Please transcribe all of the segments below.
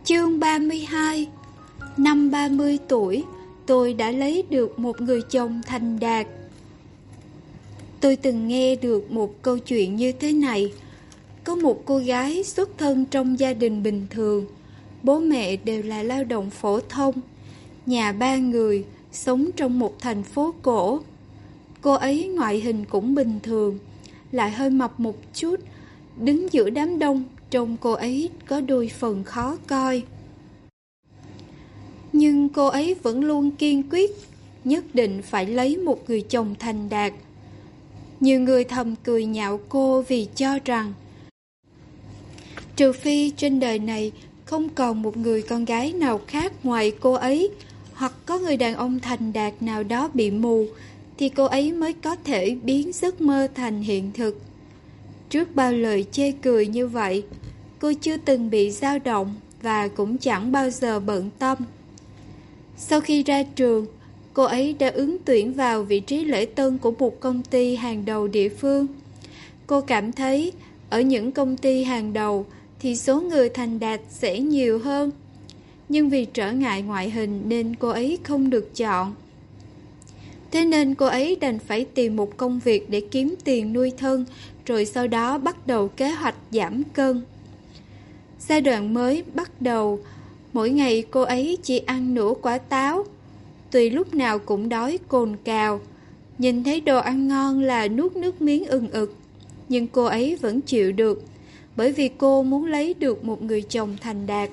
Chương 32. Năm 30 tuổi, tôi đã lấy được một người chồng thành đạt. Tôi từng nghe được một câu chuyện như thế này. Có một cô gái xuất thân trong gia đình bình thường. Bố mẹ đều là lao động phổ thông. Nhà 3 người, sống trong một thành phố cổ. Cô ấy ngoại hình cũng bình thường, lại hơi mập một chút. Đứng giữa đám đông, trông cô ấy có đôi phần khó coi. Nhưng cô ấy vẫn luôn kiên quyết, nhất định phải lấy một người chồng thành đạt. Nhiều người thầm cười nhạo cô vì cho rằng trừ phi trên đời này không còn một người con gái nào khác ngoài cô ấy, hoặc có người đàn ông thành đạt nào đó bị mù, thì cô ấy mới có thể biến giấc mơ thành hiện thực. Trước bao lời chê cười như vậy, cô chưa từng bị dao động và cũng chẳng bao giờ bận tâm. Sau khi ra trường, cô ấy đã ứng tuyển vào vị trí lễ tân của một công ty hàng đầu địa phương. Cô cảm thấy ở những công ty hàng đầu thì số người thành đạt sẽ nhiều hơn. Nhưng vì trở ngại ngoại hình nên cô ấy không được chọn. Thế nên cô ấy đành phải tìm một công việc để kiếm tiền nuôi thân, rồi sau đó bắt đầu kế hoạch giảm cân. Giai đoạn mới bắt đầu, mỗi ngày cô ấy chỉ ăn nửa quả táo. Tuy lúc nào cũng đói cồn cào, nhìn thấy đồ ăn ngon là nuốt nước miếng ừng ực, nhưng cô ấy vẫn chịu được, bởi vì cô muốn lấy được một người chồng thành đạt.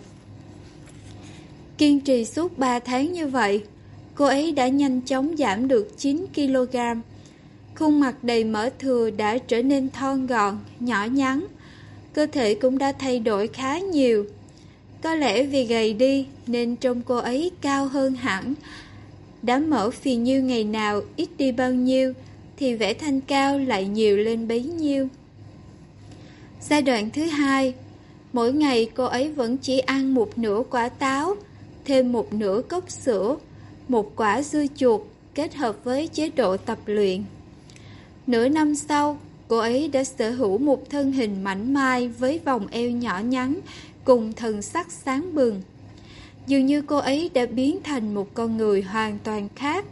Kiên trì suốt 3 tháng như vậy, cô ấy đã nhanh chóng giảm được 9 kg. Khuôn mặt đầy mỡ thừa đã trở nên thon gọn, nhỏ nhắn. Cơ thể cũng đã thay đổi khá nhiều. Có lẽ vì gầy đi nên trông cô ấy cao hơn hẳn. Đám mỡ phì nhiêu ngày nào ít đi bao nhiêu thì vẻ thanh cao lại nhiều lên bấy nhiêu. Giai đoạn thứ 2, mỗi ngày cô ấy vẫn chỉ ăn một nửa quả táo, thêm một nửa cốc sữa, một quả dưa chuột kết hợp với chế độ tập luyện. Nửa năm sau, cô ấy đã sở hữu một thân hình mảnh mai với vòng eo nhỏ nhắn cùng thần sắc sáng bừng. Dường như cô ấy đã biến thành một con người hoàn toàn khác.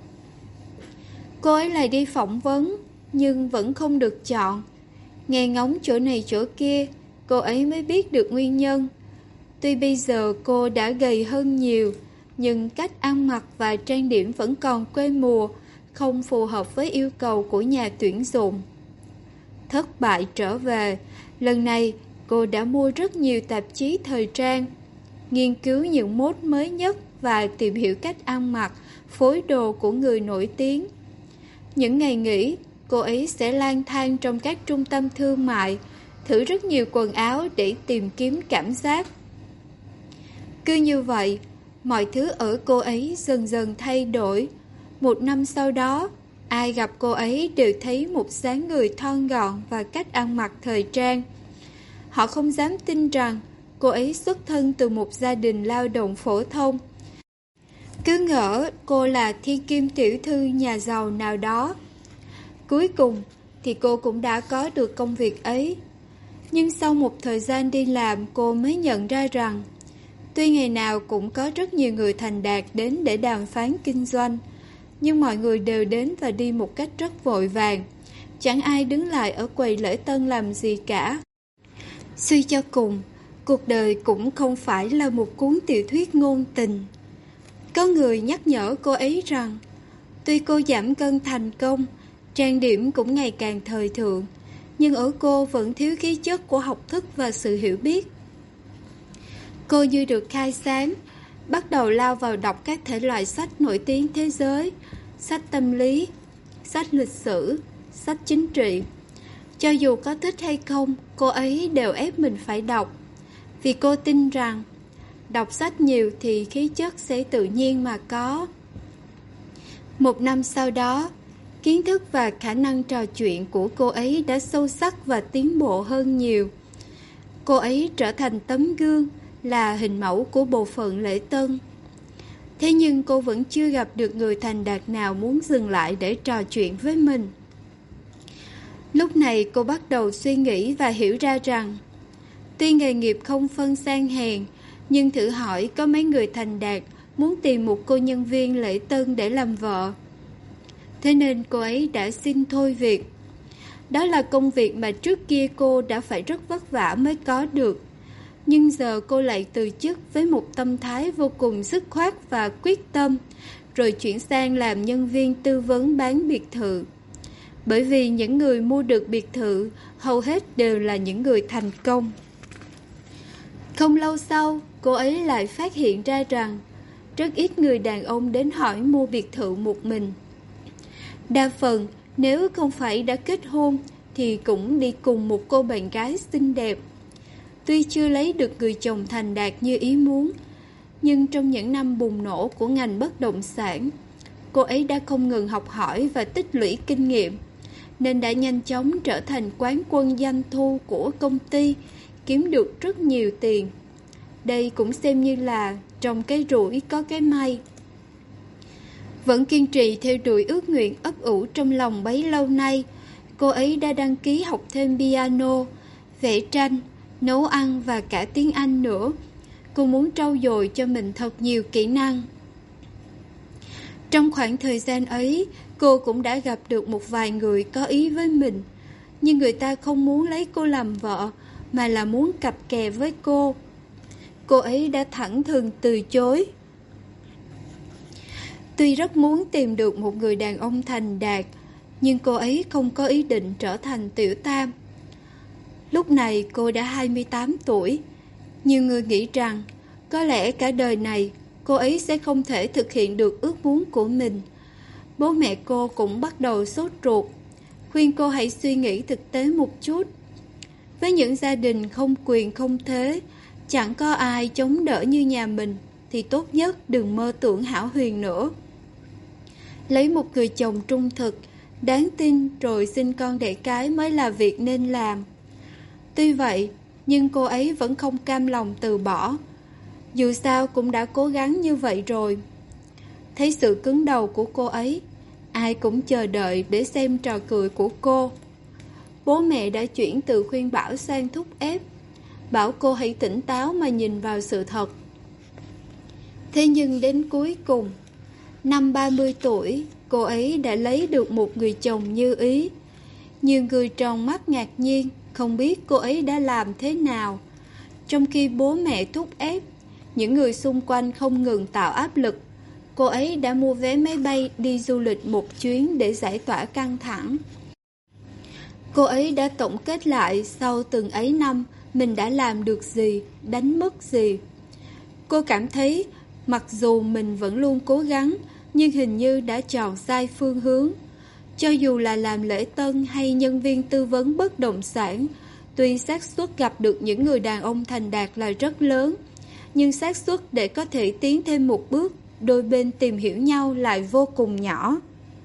Cô ấy lại đi phỏng vấn, nhưng vẫn không được chọn. Nghe ngóng chỗ này chỗ kia, cô ấy mới biết được nguyên nhân. Tuy bây giờ cô đã gầy hơn nhiều, nhưng cách ăn mặc và trang điểm vẫn còn quê mùa, không phù hợp với yêu cầu của nhà tuyển dụng. Thất bại trở về, lần này cô đã mua rất nhiều tạp chí thời trang, nghiên cứu những mốt mới nhất và tìm hiểu cách ăn mặc, phối đồ của người nổi tiếng. Những ngày nghỉ, cô ấy sẽ lang thang trong các trung tâm thương mại, thử rất nhiều quần áo để tìm kiếm cảm giác. Cứ như vậy, mọi thứ ở cô ấy dần dần thay đổi. 1 năm sau đó, ai gặp cô ấy đều thấy một dáng người thon gọn và cách ăn mặc thời trang. Họ không dám tin rằng cô ấy xuất thân từ một gia đình lao động phổ thông. Cứ ngỡ cô là thiên kim tiểu thư nhà giàu nào đó. Cuối cùng thì cô cũng đã có được công việc ấy. Nhưng sau một thời gian đi làm, cô mới nhận ra rằng tuy ngày nào cũng có rất nhiều người thành đạt đến để đàm phán kinh doanh, nhưng mọi người đều đến và đi một cách rất vội vàng. Chẳng ai đứng lại ở quầy lễ tân làm gì cả. Suy cho cùng, cuộc đời cũng không phải là một cuốn tiểu thuyết ngôn tình. Có người nhắc nhở cô ấy rằng tuy cô giảm cân thành công, trang điểm cũng ngày càng thời thượng, nhưng ở cô vẫn thiếu khí chất của học thức và sự hiểu biết. Cô như được khai sáng, bắt đầu lao vào đọc các thể loại sách nổi tiếng thế giới, sách tâm lý, sách lịch sử, sách chính trị. Cho dù có thích hay không, cô ấy đều ép mình phải đọc, vì cô tin rằng đọc sách nhiều thì khí chất sẽ tự nhiên mà có. 1 năm sau đó, kiến thức và khả năng trò chuyện của cô ấy đã sâu sắc và tiến bộ hơn nhiều. Cô ấy trở thành tấm gương, là hình mẫu của bộ phận lễ tân. Thế nhưng cô vẫn chưa gặp được người thành đạt nào muốn dừng lại để trò chuyện với mình. Lúc này cô bắt đầu suy nghĩ và hiểu ra rằng tuy nghề nghiệp không phân sang hèn, Nhưng thử hỏi có mấy người thành đạt muốn tìm một cô nhân viên lễ tân để làm vợ. Thế nên cô ấy đã xin thôi việc. Đó là công việc mà trước kia cô đã phải rất vất vả mới có được. Nhưng giờ cô lại từ chức với một tâm thái vô cùng dứt khoát và quyết tâm, rồi chuyển sang làm nhân viên tư vấn bán biệt thự. Bởi vì những người mua được biệt thự hầu hết đều là những người thành công. Không lâu sau, cô ấy lại phát hiện ra rằng rất ít người đàn ông đến hỏi mua biệt thự một mình. Đa phần, nếu không phải đã kết hôn, thì cũng đi cùng một cô bạn gái xinh đẹp. Tuy chưa lấy được người chồng thành đạt như ý muốn, nhưng trong những năm bùng nổ của ngành bất động sản, cô ấy đã không ngừng học hỏi và tích lũy kinh nghiệm, nên đã nhanh chóng trở thành quán quân doanh thu của công ty, kiếm được rất nhiều tiền. Đây cũng xem như là trồng cái rủi có cái may. Vẫn kiên trì theo đuổi ước nguyện ấp ủ trong lòng bấy lâu nay, cô ấy đã đăng ký học thêm piano, vẽ tranh, nấu ăn và cả tiếng Anh nữa. Cô muốn trau dồi cho mình thật nhiều kỹ năng. Trong khoảng thời gian ấy, cô cũng đã gặp được một vài người có ý với mình, nhưng người ta không muốn lấy cô làm vợ, mà là muốn cặp kè với cô. Cô ấy đã thẳng thừng từ chối. Tuy rất muốn tìm được một người đàn ông thành đạt, nhưng cô ấy không có ý định trở thành tiểu tam. Lúc này cô đã 28 tuổi. Nhiều người nghĩ rằng có lẽ cả đời này cô ấy sẽ không thể thực hiện được ước muốn của mình. Bố mẹ cô cũng bắt đầu sốt ruột, khuyên cô hãy suy nghĩ thực tế một chút. Với những gia đình không quyền không thế, chẳng có ai chống đỡ như nhà mình, thì tốt nhất đừng mơ tưởng hão huyền nữa. Lấy một người chồng trung thực, đáng tin rồi sinh con đẻ cái mới là việc nên làm. Tuy vậy, nhưng cô ấy vẫn không cam lòng từ bỏ. Dù sao cũng đã cố gắng như vậy rồi. Thấy sự cứng đầu của cô ấy, ai cũng chờ đợi để xem trò cười của cô. Bố mẹ đã chuyển từ khuyên bảo sang thúc ép, bảo cô hãy tỉnh táo mà nhìn vào sự thật. Thế nhưng đến cuối cùng, năm 30 tuổi, cô ấy đã lấy được một người chồng như ý. Nhiều người tròn mắt ngạc nhiên, không biết cô ấy đã làm thế nào. Trong khi bố mẹ thúc ép, những người xung quanh không ngừng tạo áp lực, cô ấy đã mua vé máy bay đi du lịch một chuyến để giải tỏa căng thẳng. Cô ấy đã tổng kết lại sau từng ấy năm mình đã làm được gì, đánh mất gì. Cô cảm thấy mặc dù mình vẫn luôn cố gắng, nhưng hình như đã chọn sai phương hướng. Cho dù là làm lễ tân hay nhân viên tư vấn bất động sản, tuy xác suất gặp được những người đàn ông thành đạt là rất lớn, nhưng xác suất để có thể tiến thêm một bước, đôi bên tìm hiểu nhau lại vô cùng nhỏ.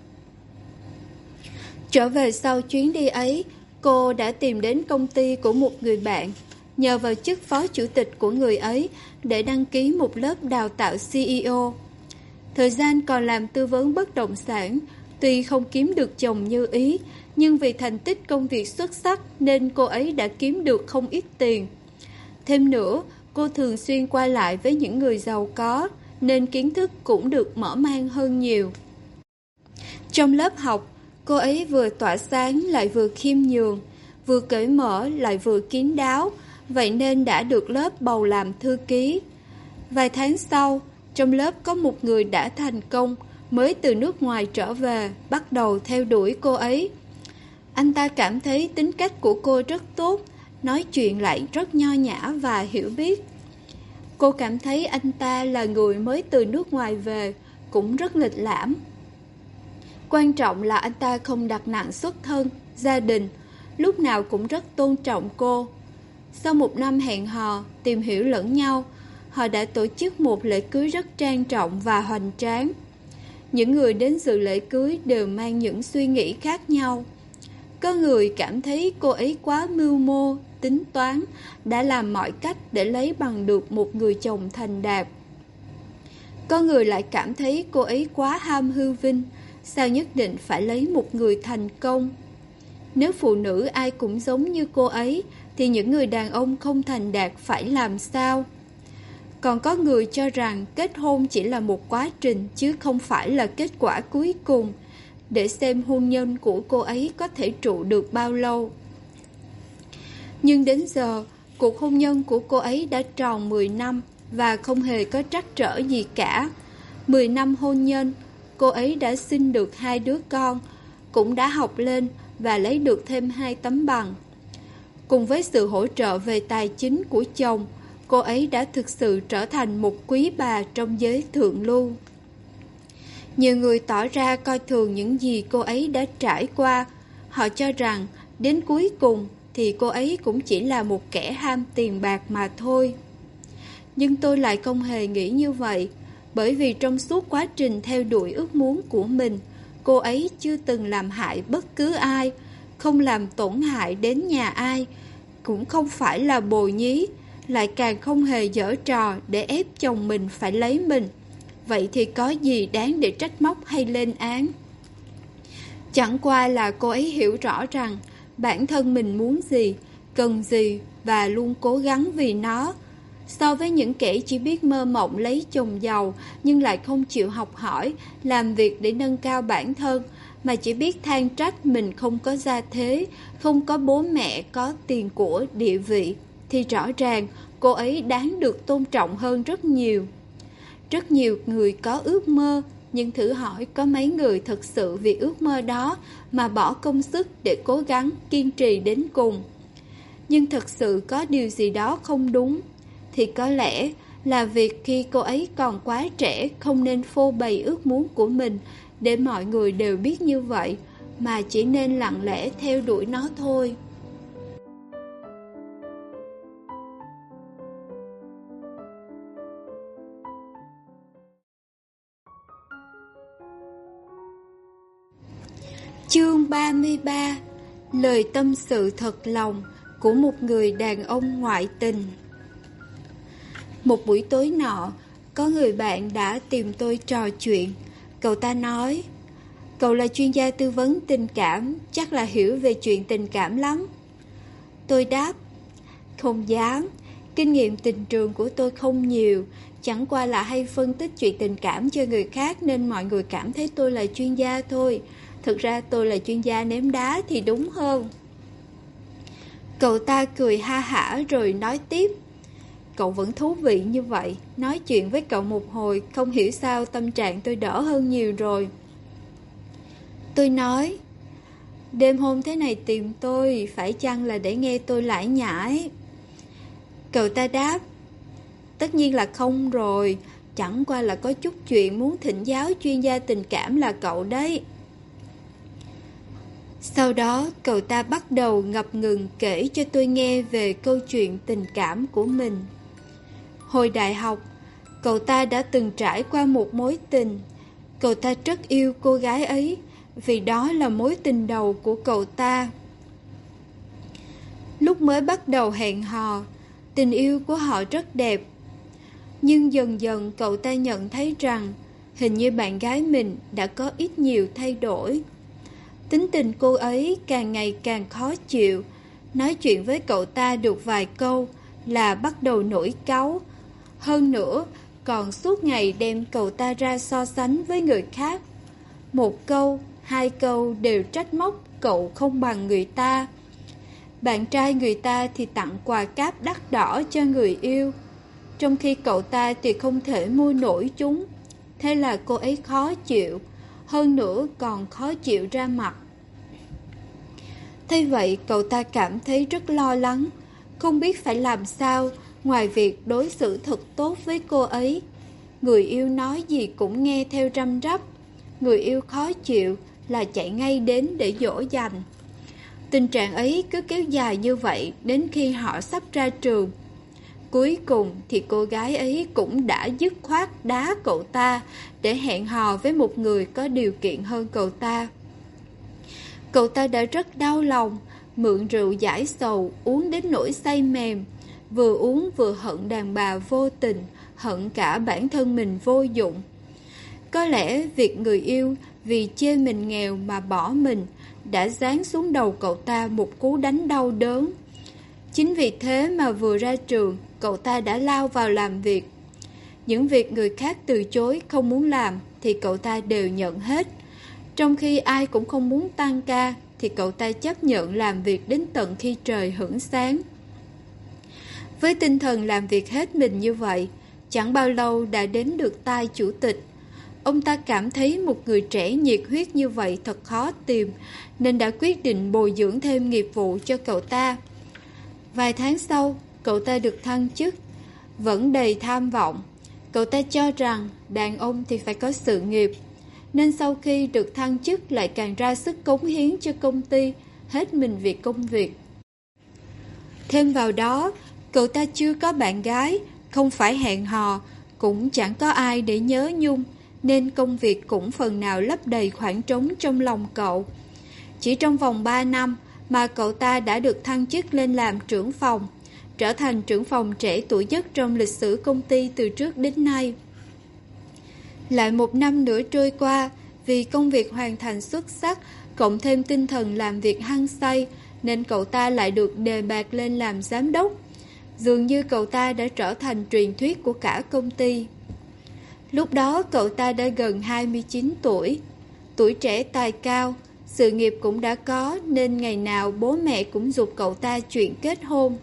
Trở về sau chuyến đi ấy, cô đã tìm đến công ty của một người bạn, nhờ vào chức phó chủ tịch của người ấy để đăng ký một lớp đào tạo CEO. Thời gian còn làm tư vấn bất động sản, tuy không kiếm được chồng như ý, nhưng vì thành tích công việc xuất sắc nên cô ấy đã kiếm được không ít tiền. Thêm nữa, cô thường xuyên qua lại với những người giàu có, nên kiến thức cũng được mở mang hơn nhiều. Trong lớp học, cô ấy vừa tỏa sáng lại vừa khiêm nhường, vừa cởi mở lại vừa kín đáo, vậy nên đã được lớp bầu làm thư ký. Vài tháng sau, trong lớp có một người đã thành công, mới từ nước ngoài trở về, bắt đầu theo đuổi cô ấy. Anh ta cảm thấy tính cách của cô rất tốt, nói chuyện lại rất nho nhã và hiểu biết. Cô cảm thấy anh ta là người mới từ nước ngoài về, cũng rất lịch lãm. Quan trọng là anh ta không đặt nặng xuất thân, gia đình, lúc nào cũng rất tôn trọng cô. Sau một năm hẹn hò, tìm hiểu lẫn nhau, họ đã tổ chức một lễ cưới rất trang trọng và hoành tráng. Những người đến dự lễ cưới đều mang những suy nghĩ khác nhau. Có người cảm thấy cô ấy quá mưu mô, tính toán, đã làm mọi cách để lấy bằng được một người chồng thành đạt. Có người lại cảm thấy cô ấy quá ham hư vinh, sao nhất định phải lấy một người thành công. Nếu phụ nữ ai cũng giống như cô ấy, thì những người đàn ông không thành đạt phải làm sao? Còn có người cho rằng kết hôn chỉ là một quá trình chứ không phải là kết quả cuối cùng, để xem hôn nhân của cô ấy có thể trụ được bao lâu. Nhưng đến giờ, cuộc hôn nhân của cô ấy đã tròn 10 năm và không hề có trắc trở gì cả. 10 năm hôn nhân, cô ấy đã sinh được 2 đứa con, cũng đã học lên và lấy được thêm 2 tấm bằng. Cùng với sự hỗ trợ về tài chính của chồng, cô ấy đã thực sự trở thành một quý bà trong giới thượng lưu. Nhiều người tỏ ra coi thường những gì cô ấy đã trải qua. Họ cho rằng đến cuối cùng thì cô ấy cũng chỉ là một kẻ ham tiền bạc mà thôi. Nhưng tôi lại không hề nghĩ như vậy, bởi vì trong suốt quá trình theo đuổi ước muốn của mình, cô ấy chưa từng làm hại bất cứ ai, không làm tổn hại đến nhà ai, cũng không phải là bồ nhí, lại càng không hề giở trò để ép chồng mình phải lấy mình. Vậy thì có gì đáng để trách móc hay lên án? Chẳng qua là cô ấy hiểu rõ rằng bản thân mình muốn gì, cần gì và luôn cố gắng vì nó. So với những kẻ chỉ biết mơ mộng lấy chồng giàu nhưng lại không chịu học hỏi, làm việc để nâng cao bản thân, mà chỉ biết than trách mình không có gia thế, không có bố mẹ, có tiền của, địa vị, thì rõ ràng cô ấy đáng được tôn trọng hơn rất nhiều. Rất nhiều người có ước mơ, nhưng thử hỏi có mấy người thực sự vì ước mơ đó mà bỏ công sức để cố gắng kiên trì đến cùng. Nhưng thực sự có điều gì đó không đúng, thì có lẽ là việc khi cô ấy còn quá trẻ không nên phô bày ước muốn của mình để mọi người đều biết như vậy, mà chỉ nên lặng lẽ theo đuổi nó thôi. Chương 33. Lời tâm sự thật lòng của một người đàn ông ngoại tình. Một buổi tối nọ, có người bạn đã tìm tôi trò chuyện. Cậu ta nói, cậu là chuyên gia tư vấn tình cảm, chắc là hiểu về chuyện tình cảm lắm. Tôi đáp, không dám, kinh nghiệm tình trường của tôi không nhiều, chẳng qua là hay phân tích chuyện tình cảm cho người khác nên mọi người cảm thấy tôi là chuyên gia thôi. Thực ra tôi là chuyên gia ném đá thì đúng hơn. Cậu ta cười ha hả rồi nói tiếp, cậu vẫn thú vị như vậy. Nói chuyện với cậu một hồi, không hiểu sao tâm trạng tôi đỡ hơn nhiều rồi. Tôi nói, đêm hôm thế này tìm tôi, phải chăng là để nghe tôi lải nhải? Cậu ta đáp, tất nhiên là không rồi, chẳng qua là có chút chuyện muốn thỉnh giáo chuyên gia tình cảm là cậu đấy. Sau đó, cậu ta bắt đầu ngập ngừng kể cho tôi nghe về câu chuyện tình cảm của mình. Hồi đại học, cậu ta đã từng trải qua một mối tình. Cậu ta rất yêu cô gái ấy, vì đó là mối tình đầu của cậu ta. Lúc mới bắt đầu hẹn hò, tình yêu của họ rất đẹp. Nhưng dần dần cậu ta nhận thấy rằng hình như bạn gái mình đã có ít nhiều thay đổi. Tính tình cô ấy càng ngày càng khó chịu. Nói chuyện với cậu ta được vài câu là bắt đầu nổi cáu. Hơn nữa, còn suốt ngày đem cậu ta ra so sánh với người khác. Một câu, hai câu đều trách móc cậu không bằng người ta. Bạn trai người ta thì tặng quà cáp đắt đỏ cho người yêu, trong khi cậu ta thì không thể mua nổi chúng. Thế là cô ấy khó chịu, hơn nữa còn khó chịu ra mặt. Thế vậy cậu ta cảm thấy rất lo lắng, không biết phải làm sao ngoài việc đối xử thật tốt với cô ấy. Người yêu nói gì cũng nghe theo răm rắp. Người yêu khó chịu là chạy ngay đến để dỗ dành. Tình trạng ấy cứ kéo dài như vậy đến khi họ sắp ra trường. Cuối cùng thì cô gái ấy cũng đã dứt khoát đá cậu ta để hẹn hò với một người có điều kiện hơn cậu ta. Cậu ta đã rất đau lòng, mượn rượu giải sầu, uống đến nỗi say mềm. Vừa uống vừa hận đàn bà vô tình, hận cả bản thân mình vô dụng. Có lẽ việc người yêu vì chê mình nghèo mà bỏ mình đã giáng xuống đầu cậu ta một cú đánh đau đớn. Chính vì thế mà vừa ra trường, cậu ta đã lao vào làm việc. Những việc người khác từ chối không muốn làm thì cậu ta đều nhận hết. Trong khi ai cũng không muốn tăng ca thì cậu ta chấp nhận làm việc đến tận khi trời hửng sáng. Với tinh thần làm việc hết mình như vậy, chẳng bao lâu đã đến được tai chủ tịch. Ông ta cảm thấy một người trẻ nhiệt huyết như vậy thật khó tìm, nên đã quyết định bồi dưỡng thêm nghiệp vụ cho cậu ta. Vài tháng sau, cậu ta được thăng chức, vẫn đầy tham vọng. Cậu ta cho rằng đàn ông thì phải có sự nghiệp, nên sau khi được thăng chức lại càng ra sức cống hiến cho công ty, hết mình vì công việc. Thêm vào đó, cậu ta chưa có bạn gái, không phải hẹn hò, cũng chẳng có ai để nhớ nhung, nên công việc cũng phần nào lấp đầy khoảng trống trong lòng cậu. Chỉ trong vòng 3 năm mà cậu ta đã được thăng chức lên làm trưởng phòng, trở thành trưởng phòng trẻ tuổi nhất trong lịch sử công ty từ trước đến nay. Lại một năm nữa trôi qua, vì công việc hoàn thành xuất sắc, cộng thêm tinh thần làm việc hăng say, nên cậu ta lại được đề bạt lên làm giám đốc. Dường như cậu ta đã trở thành truyền thuyết của cả công ty. Lúc đó cậu ta đã gần 29 tuổi, tuổi trẻ tài cao, sự nghiệp cũng đã có, nên ngày nào bố mẹ cũng giục cậu ta chuyện kết hôn.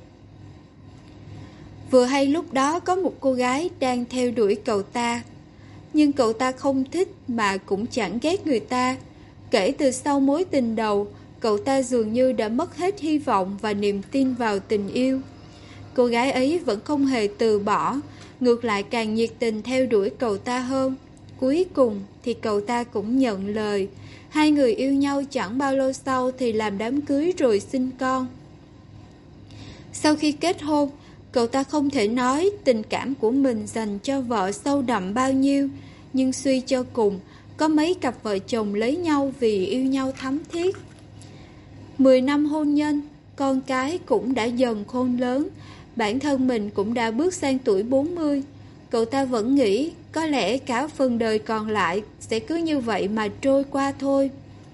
Vừa hay lúc đó có một cô gái đang theo đuổi cậu ta, nhưng cậu ta không thích mà cũng chẳng ghét người ta. Kể từ sau mối tình đầu, cậu ta dường như đã mất hết hy vọng và niềm tin vào tình yêu. Cô gái ấy vẫn không hề từ bỏ, ngược lại càng nhiệt tình theo đuổi cậu ta hơn. Cuối cùng thì cậu ta cũng nhận lời. Hai người yêu nhau chẳng bao lâu sau thì làm đám cưới rồi sinh con. Sau khi kết hôn, cậu ta không thể nói tình cảm của mình dành cho vợ sâu đậm bao nhiêu, nhưng suy cho cùng, có mấy cặp vợ chồng lấy nhau vì yêu nhau thắm thiết. 10 năm hôn nhân, con cái cũng đã dần khôn lớn, bản thân mình cũng đã bước sang tuổi 40. Cậu ta vẫn nghĩ có lẽ cả phần đời còn lại sẽ cứ như vậy mà trôi qua thôi.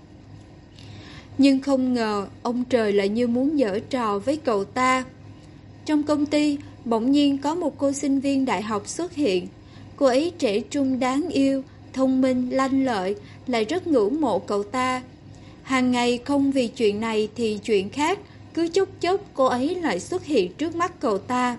Nhưng không ngờ ông trời lại như muốn giở trò với cậu ta. Trong công ty, bỗng nhiên có một cô sinh viên đại học xuất hiện. Cô ấy trẻ trung đáng yêu, thông minh, lanh lợi, lại rất ngưỡng mộ cậu ta. Hàng ngày không vì chuyện này thì chuyện khác, cứ chốc chốc cô ấy lại xuất hiện trước mắt cậu ta.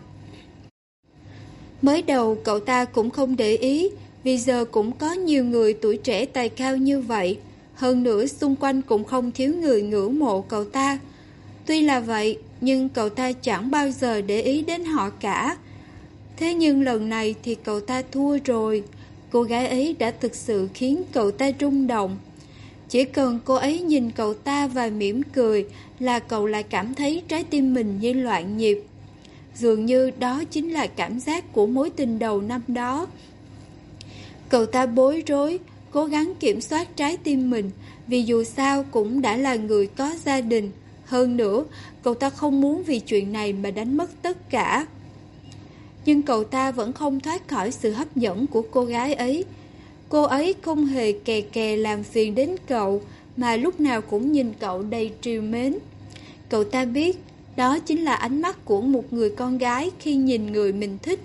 Mới đầu cậu ta cũng không để ý, vì giờ cũng có nhiều người tuổi trẻ tài cao như vậy. Hơn nữa xung quanh cũng không thiếu người ngưỡng mộ cậu ta. Tuy là vậy, nhưng cậu ta chẳng bao giờ để ý đến họ cả. Thế nhưng lần này thì cậu ta thua rồi. Cô gái ấy đã thực sự khiến cậu ta rung động. Chỉ cần cô ấy nhìn cậu ta và mỉm cười là cậu lại cảm thấy trái tim mình như loạn nhịp. Dường như đó chính là cảm giác của mối tình đầu năm đó. Cậu ta bối rối, cố gắng kiểm soát trái tim mình, vì dù sao cũng đã là người có gia đình. Hơn nữa, cậu ta không muốn vì chuyện này mà đánh mất tất cả. Nhưng cậu ta vẫn không thoát khỏi sự hấp dẫn của cô gái ấy. Cô ấy không hề kè kè làm phiền đến cậu, mà lúc nào cũng nhìn cậu đầy trìu mến. Cậu ta biết đó chính là ánh mắt của một người con gái khi nhìn người mình thích.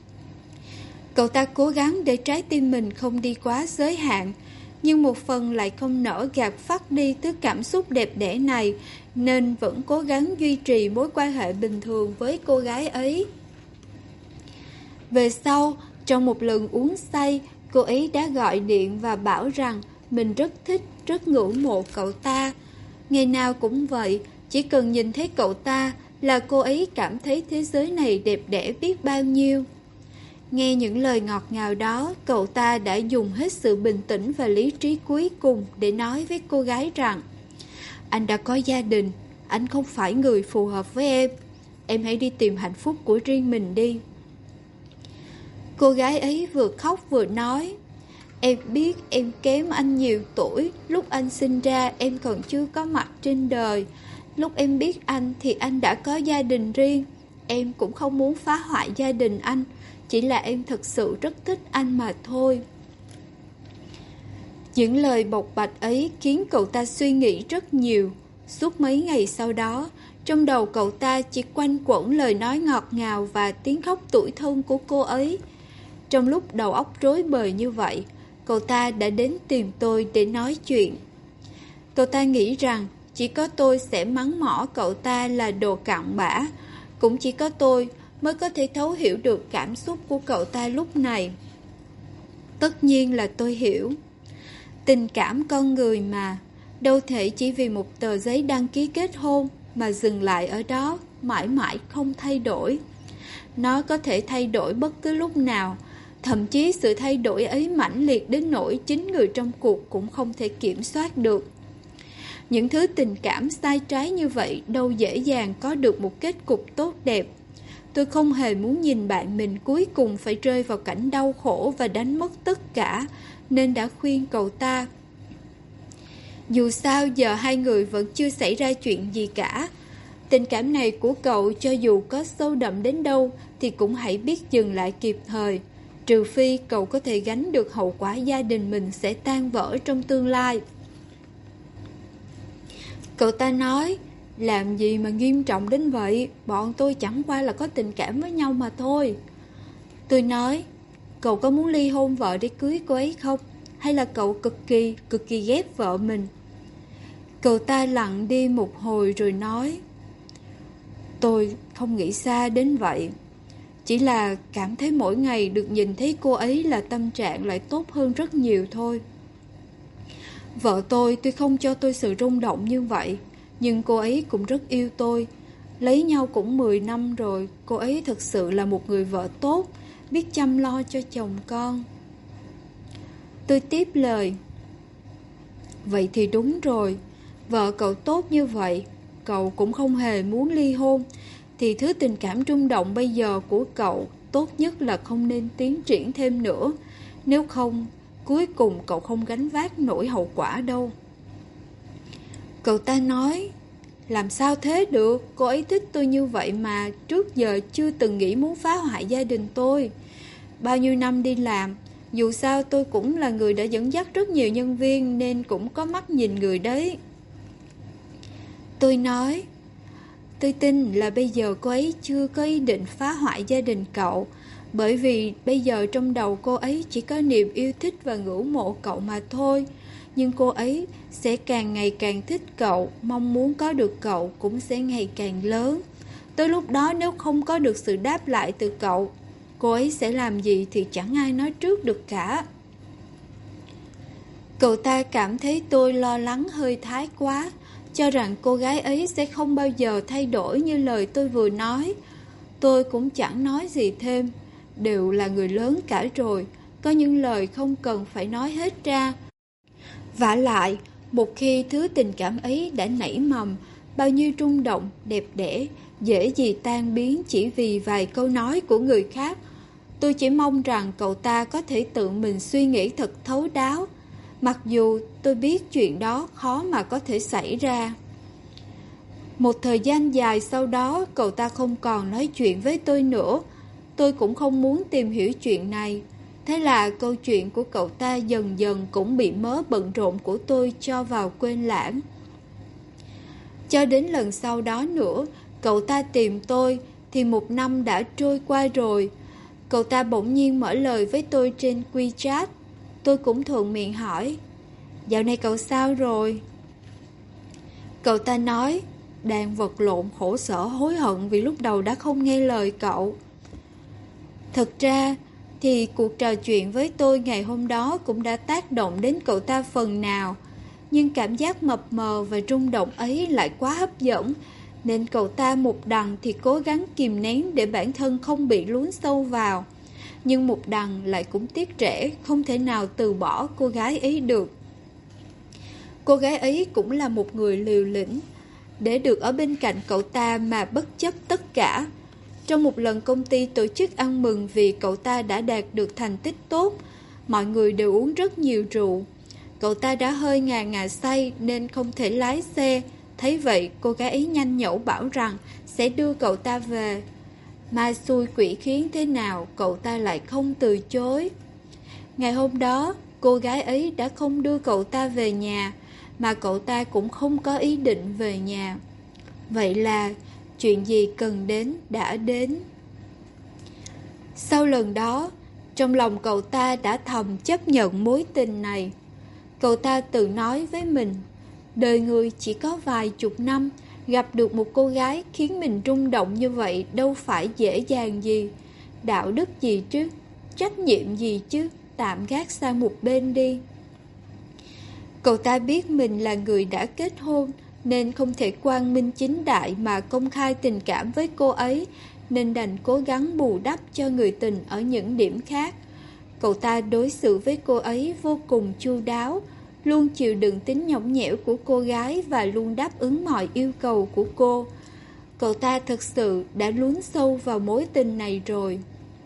Cậu ta cố gắng để trái tim mình không đi quá giới hạn, nhưng một phần lại không nỡ gạt phắt đi thứ cảm xúc đẹp đẽ này, nên vẫn cố gắng duy trì mối quan hệ bình thường với cô gái ấy. Về sau, trong một lần uống say, cô ấy đã gọi điện và bảo rằng mình rất thích, rất ngưỡng mộ cậu ta. Ngày nào cũng vậy, chỉ cần nhìn thấy cậu ta là cô ấy cảm thấy thế giới này đẹp đẽ biết bao nhiêu. Nghe những lời ngọt ngào đó, cậu ta đã dùng hết sự bình tĩnh và lý trí cuối cùng để nói với cô gái rằng: anh đã có gia đình, anh không phải người phù hợp với em hãy đi tìm hạnh phúc của riêng mình đi. Cô gái ấy vừa khóc vừa nói: em biết em kém anh nhiều tuổi, lúc anh sinh ra em còn chưa có mặt trên đời. Lúc em biết anh thì anh đã có gia đình riêng. Em cũng không muốn phá hoại gia đình anh, chỉ là em thật sự rất thích anh mà thôi. Những lời bộc bạch ấy khiến cậu ta suy nghĩ rất nhiều. Suốt mấy ngày sau đó, trong đầu cậu ta chỉ quanh quẩn lời nói ngọt ngào và tiếng khóc tủi thân của cô ấy. Trong lúc đầu óc rối bời như vậy, cậu ta đã đến tìm tôi để nói chuyện. Cậu ta nghĩ rằng chỉ có tôi sẽ mắng mỏ cậu ta là đồ cặn bã, cũng chỉ có tôi mới có thể thấu hiểu được cảm xúc của cậu ta lúc này. Tất nhiên là tôi hiểu. Tình cảm con người mà, đâu thể chỉ vì một tờ giấy đăng ký kết hôn mà dừng lại ở đó, mãi mãi không thay đổi. Nó có thể thay đổi bất cứ lúc nào, thậm chí sự thay đổi ấy mãnh liệt đến nỗi chính người trong cuộc cũng không thể kiểm soát được. Những thứ tình cảm sai trái như vậy đâu dễ dàng có được một kết cục tốt đẹp. Tôi không hề muốn nhìn bạn mình cuối cùng phải rơi vào cảnh đau khổ và đánh mất tất cả, nên đã khuyên cậu ta. Dù sao giờ hai người vẫn chưa xảy ra chuyện gì cả. Tình cảm này của cậu cho dù có sâu đậm đến đâu thì cũng hãy biết dừng lại kịp thời. Trừ phi cậu có thể gánh được hậu quả gia đình mình sẽ tan vỡ trong tương lai. Cậu ta nói, làm gì mà nghiêm trọng đến vậy, bọn tôi chẳng qua là có tình cảm với nhau mà thôi. Tôi nói, cậu có muốn ly hôn vợ để cưới cô ấy không? Hay là cậu cực kỳ ghét vợ mình? Cậu ta lặng đi một hồi rồi nói, tôi không nghĩ xa đến vậy. Chỉ là cảm thấy mỗi ngày được nhìn thấy cô ấy là tâm trạng lại tốt hơn rất nhiều thôi. Vợ tôi tuy không cho tôi sự rung động như vậy, nhưng cô ấy cũng rất yêu tôi. Lấy nhau cũng 10 năm rồi, cô ấy thực sự là một người vợ tốt, biết chăm lo cho chồng con. Tôi tiếp lời, vậy thì đúng rồi, vợ cậu tốt như vậy, cậu cũng không hề muốn ly hôn, thì thứ tình cảm rung động bây giờ của cậu tốt nhất là không nên tiến triển thêm nữa. Nếu không, cuối cùng cậu không gánh vác nổi hậu quả đâu. Cậu ta nói, làm sao thế được, cô ấy thích tôi như vậy mà trước giờ chưa từng nghĩ muốn phá hoại gia đình tôi. Bao nhiêu năm đi làm, dù sao tôi cũng là người đã dẫn dắt rất nhiều nhân viên nên cũng có mắt nhìn người đấy. Tôi nói, tôi tin là bây giờ cô ấy chưa có ý định phá hoại gia đình cậu, bởi vì bây giờ trong đầu cô ấy chỉ có niềm yêu thích và ngưỡng mộ cậu mà thôi. Nhưng cô ấy sẽ càng ngày càng thích cậu, mong muốn có được cậu cũng sẽ ngày càng lớn. Tới lúc đó nếu không có được sự đáp lại từ cậu, cô ấy sẽ làm gì thì chẳng ai nói trước được cả. Cậu ta cảm thấy tôi lo lắng hơi thái quá, cho rằng cô gái ấy sẽ không bao giờ thay đổi như lời tôi vừa nói. Tôi cũng chẳng nói gì thêm, đều là người lớn cả rồi, có những lời không cần phải nói hết ra. Vả lại, một khi thứ tình cảm ấy đã nảy mầm, bao nhiêu rung động, đẹp đẽ, dễ gì tan biến chỉ vì vài câu nói của người khác. Tôi chỉ mong rằng cậu ta có thể tự mình suy nghĩ thật thấu đáo, mặc dù tôi biết chuyện đó khó mà có thể xảy ra. Một thời gian dài sau đó, cậu ta không còn nói chuyện với tôi nữa. Tôi cũng không muốn tìm hiểu chuyện này. Thế là câu chuyện của cậu ta dần dần cũng bị mớ bận rộn của tôi cho vào quên lãng. Cho đến lần sau đó nữa, cậu ta tìm tôi thì 1 năm đã trôi qua rồi. Cậu ta bỗng nhiên mở lời với tôi trên WeChat. Tôi cũng thuận miệng hỏi, dạo này cậu sao rồi? Cậu ta nói, đang vật lộn khổ sở hối hận vì lúc đầu đã không nghe lời cậu. Thực ra thì cuộc trò chuyện với tôi ngày hôm đó cũng đã tác động đến cậu ta phần nào, nhưng cảm giác mập mờ và rung động ấy lại quá hấp dẫn, nên cậu ta một đằng thì cố gắng kìm nén để bản thân không bị lún sâu vào, nhưng một đằng lại cũng tiếc rẻ, không thể nào từ bỏ cô gái ấy được. Cô gái ấy cũng là một người liều lĩnh, để được ở bên cạnh cậu ta mà bất chấp tất cả. Trong một lần công ty tổ chức ăn mừng vì cậu ta đã đạt được thành tích tốt, mọi người đều uống rất nhiều rượu. Cậu ta đã hơi ngà say nên không thể lái xe. Thấy vậy, cô gái ấy nhanh nhẩu bảo rằng sẽ đưa cậu ta về. Mai xui quỷ khiến thế nào, cậu ta lại không từ chối. Ngày hôm đó, cô gái ấy đã không đưa cậu ta về nhà, mà cậu ta cũng không có ý định về nhà. Vậy là chuyện gì cần đến đã đến. Sau lần đó, Trong lòng cậu ta đã thầm chấp nhận mối tình này. Cậu ta tự nói với mình, đời người chỉ có vài chục năm, gặp được một cô gái khiến mình rung động như vậy đâu phải dễ dàng gì. Đạo đức gì chứ, trách nhiệm gì chứ, tạm gác sang một bên đi. Cậu ta biết mình là người đã kết hôn, nên không thể quang minh chính đại mà công khai tình cảm với cô ấy, nên đành cố gắng bù đắp cho người tình ở những điểm khác. Cậu ta đối xử với cô ấy vô cùng chu đáo, luôn chịu đựng tính nhõng nhẽo của cô gái và luôn đáp ứng mọi yêu cầu của cô. Cậu ta thực sự đã lún sâu vào mối tình này rồi.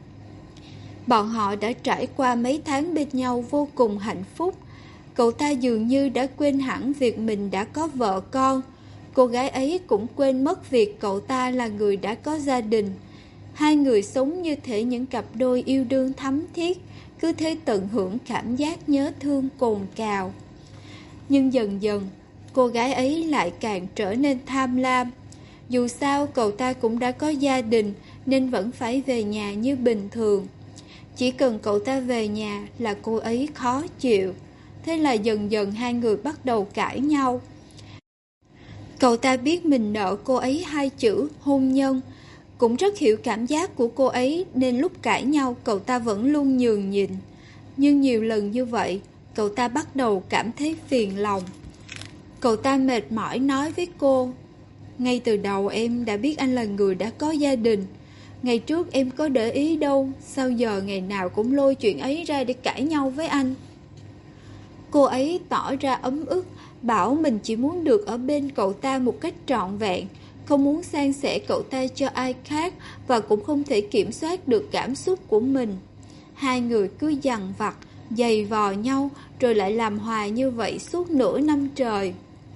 Bọn họ đã trải qua mấy tháng bên nhau vô cùng hạnh phúc. Cậu ta dường như đã quên hẳn việc mình đã có vợ con. Cô gái ấy cũng quên mất việc cậu ta là người đã có gia đình. Hai người sống như thể những cặp đôi yêu đương thắm thiết, cứ thế tận hưởng cảm giác nhớ thương cồn cào. Nhưng dần dần, cô gái ấy lại càng trở nên tham lam. Dù sao cậu ta cũng đã có gia đình nên vẫn phải về nhà như bình thường. Chỉ cần cậu ta về nhà là cô ấy khó chịu. Thế là dần dần hai người bắt đầu cãi nhau. Cậu ta biết mình nợ cô ấy 2 chữ hôn nhân, cũng rất hiểu cảm giác của cô ấy nên lúc cãi nhau cậu ta vẫn luôn nhường nhịn. Nhưng nhiều lần như vậy, cậu ta bắt đầu cảm thấy phiền lòng. Cậu ta mệt mỏi nói với cô, ngay từ đầu em đã biết anh là người đã có gia đình. Ngày trước em có để ý đâu, sao giờ ngày nào cũng lôi chuyện ấy ra để cãi nhau với anh. Cô ấy tỏ ra ấm ức, bảo mình chỉ muốn được ở bên cậu ta một cách trọn vẹn, không muốn san sẻ cậu ta cho ai khác và cũng không thể kiểm soát được cảm xúc của mình. Hai người cứ dằn vặt, giày vò nhau rồi lại làm hòa như vậy suốt nửa năm trời.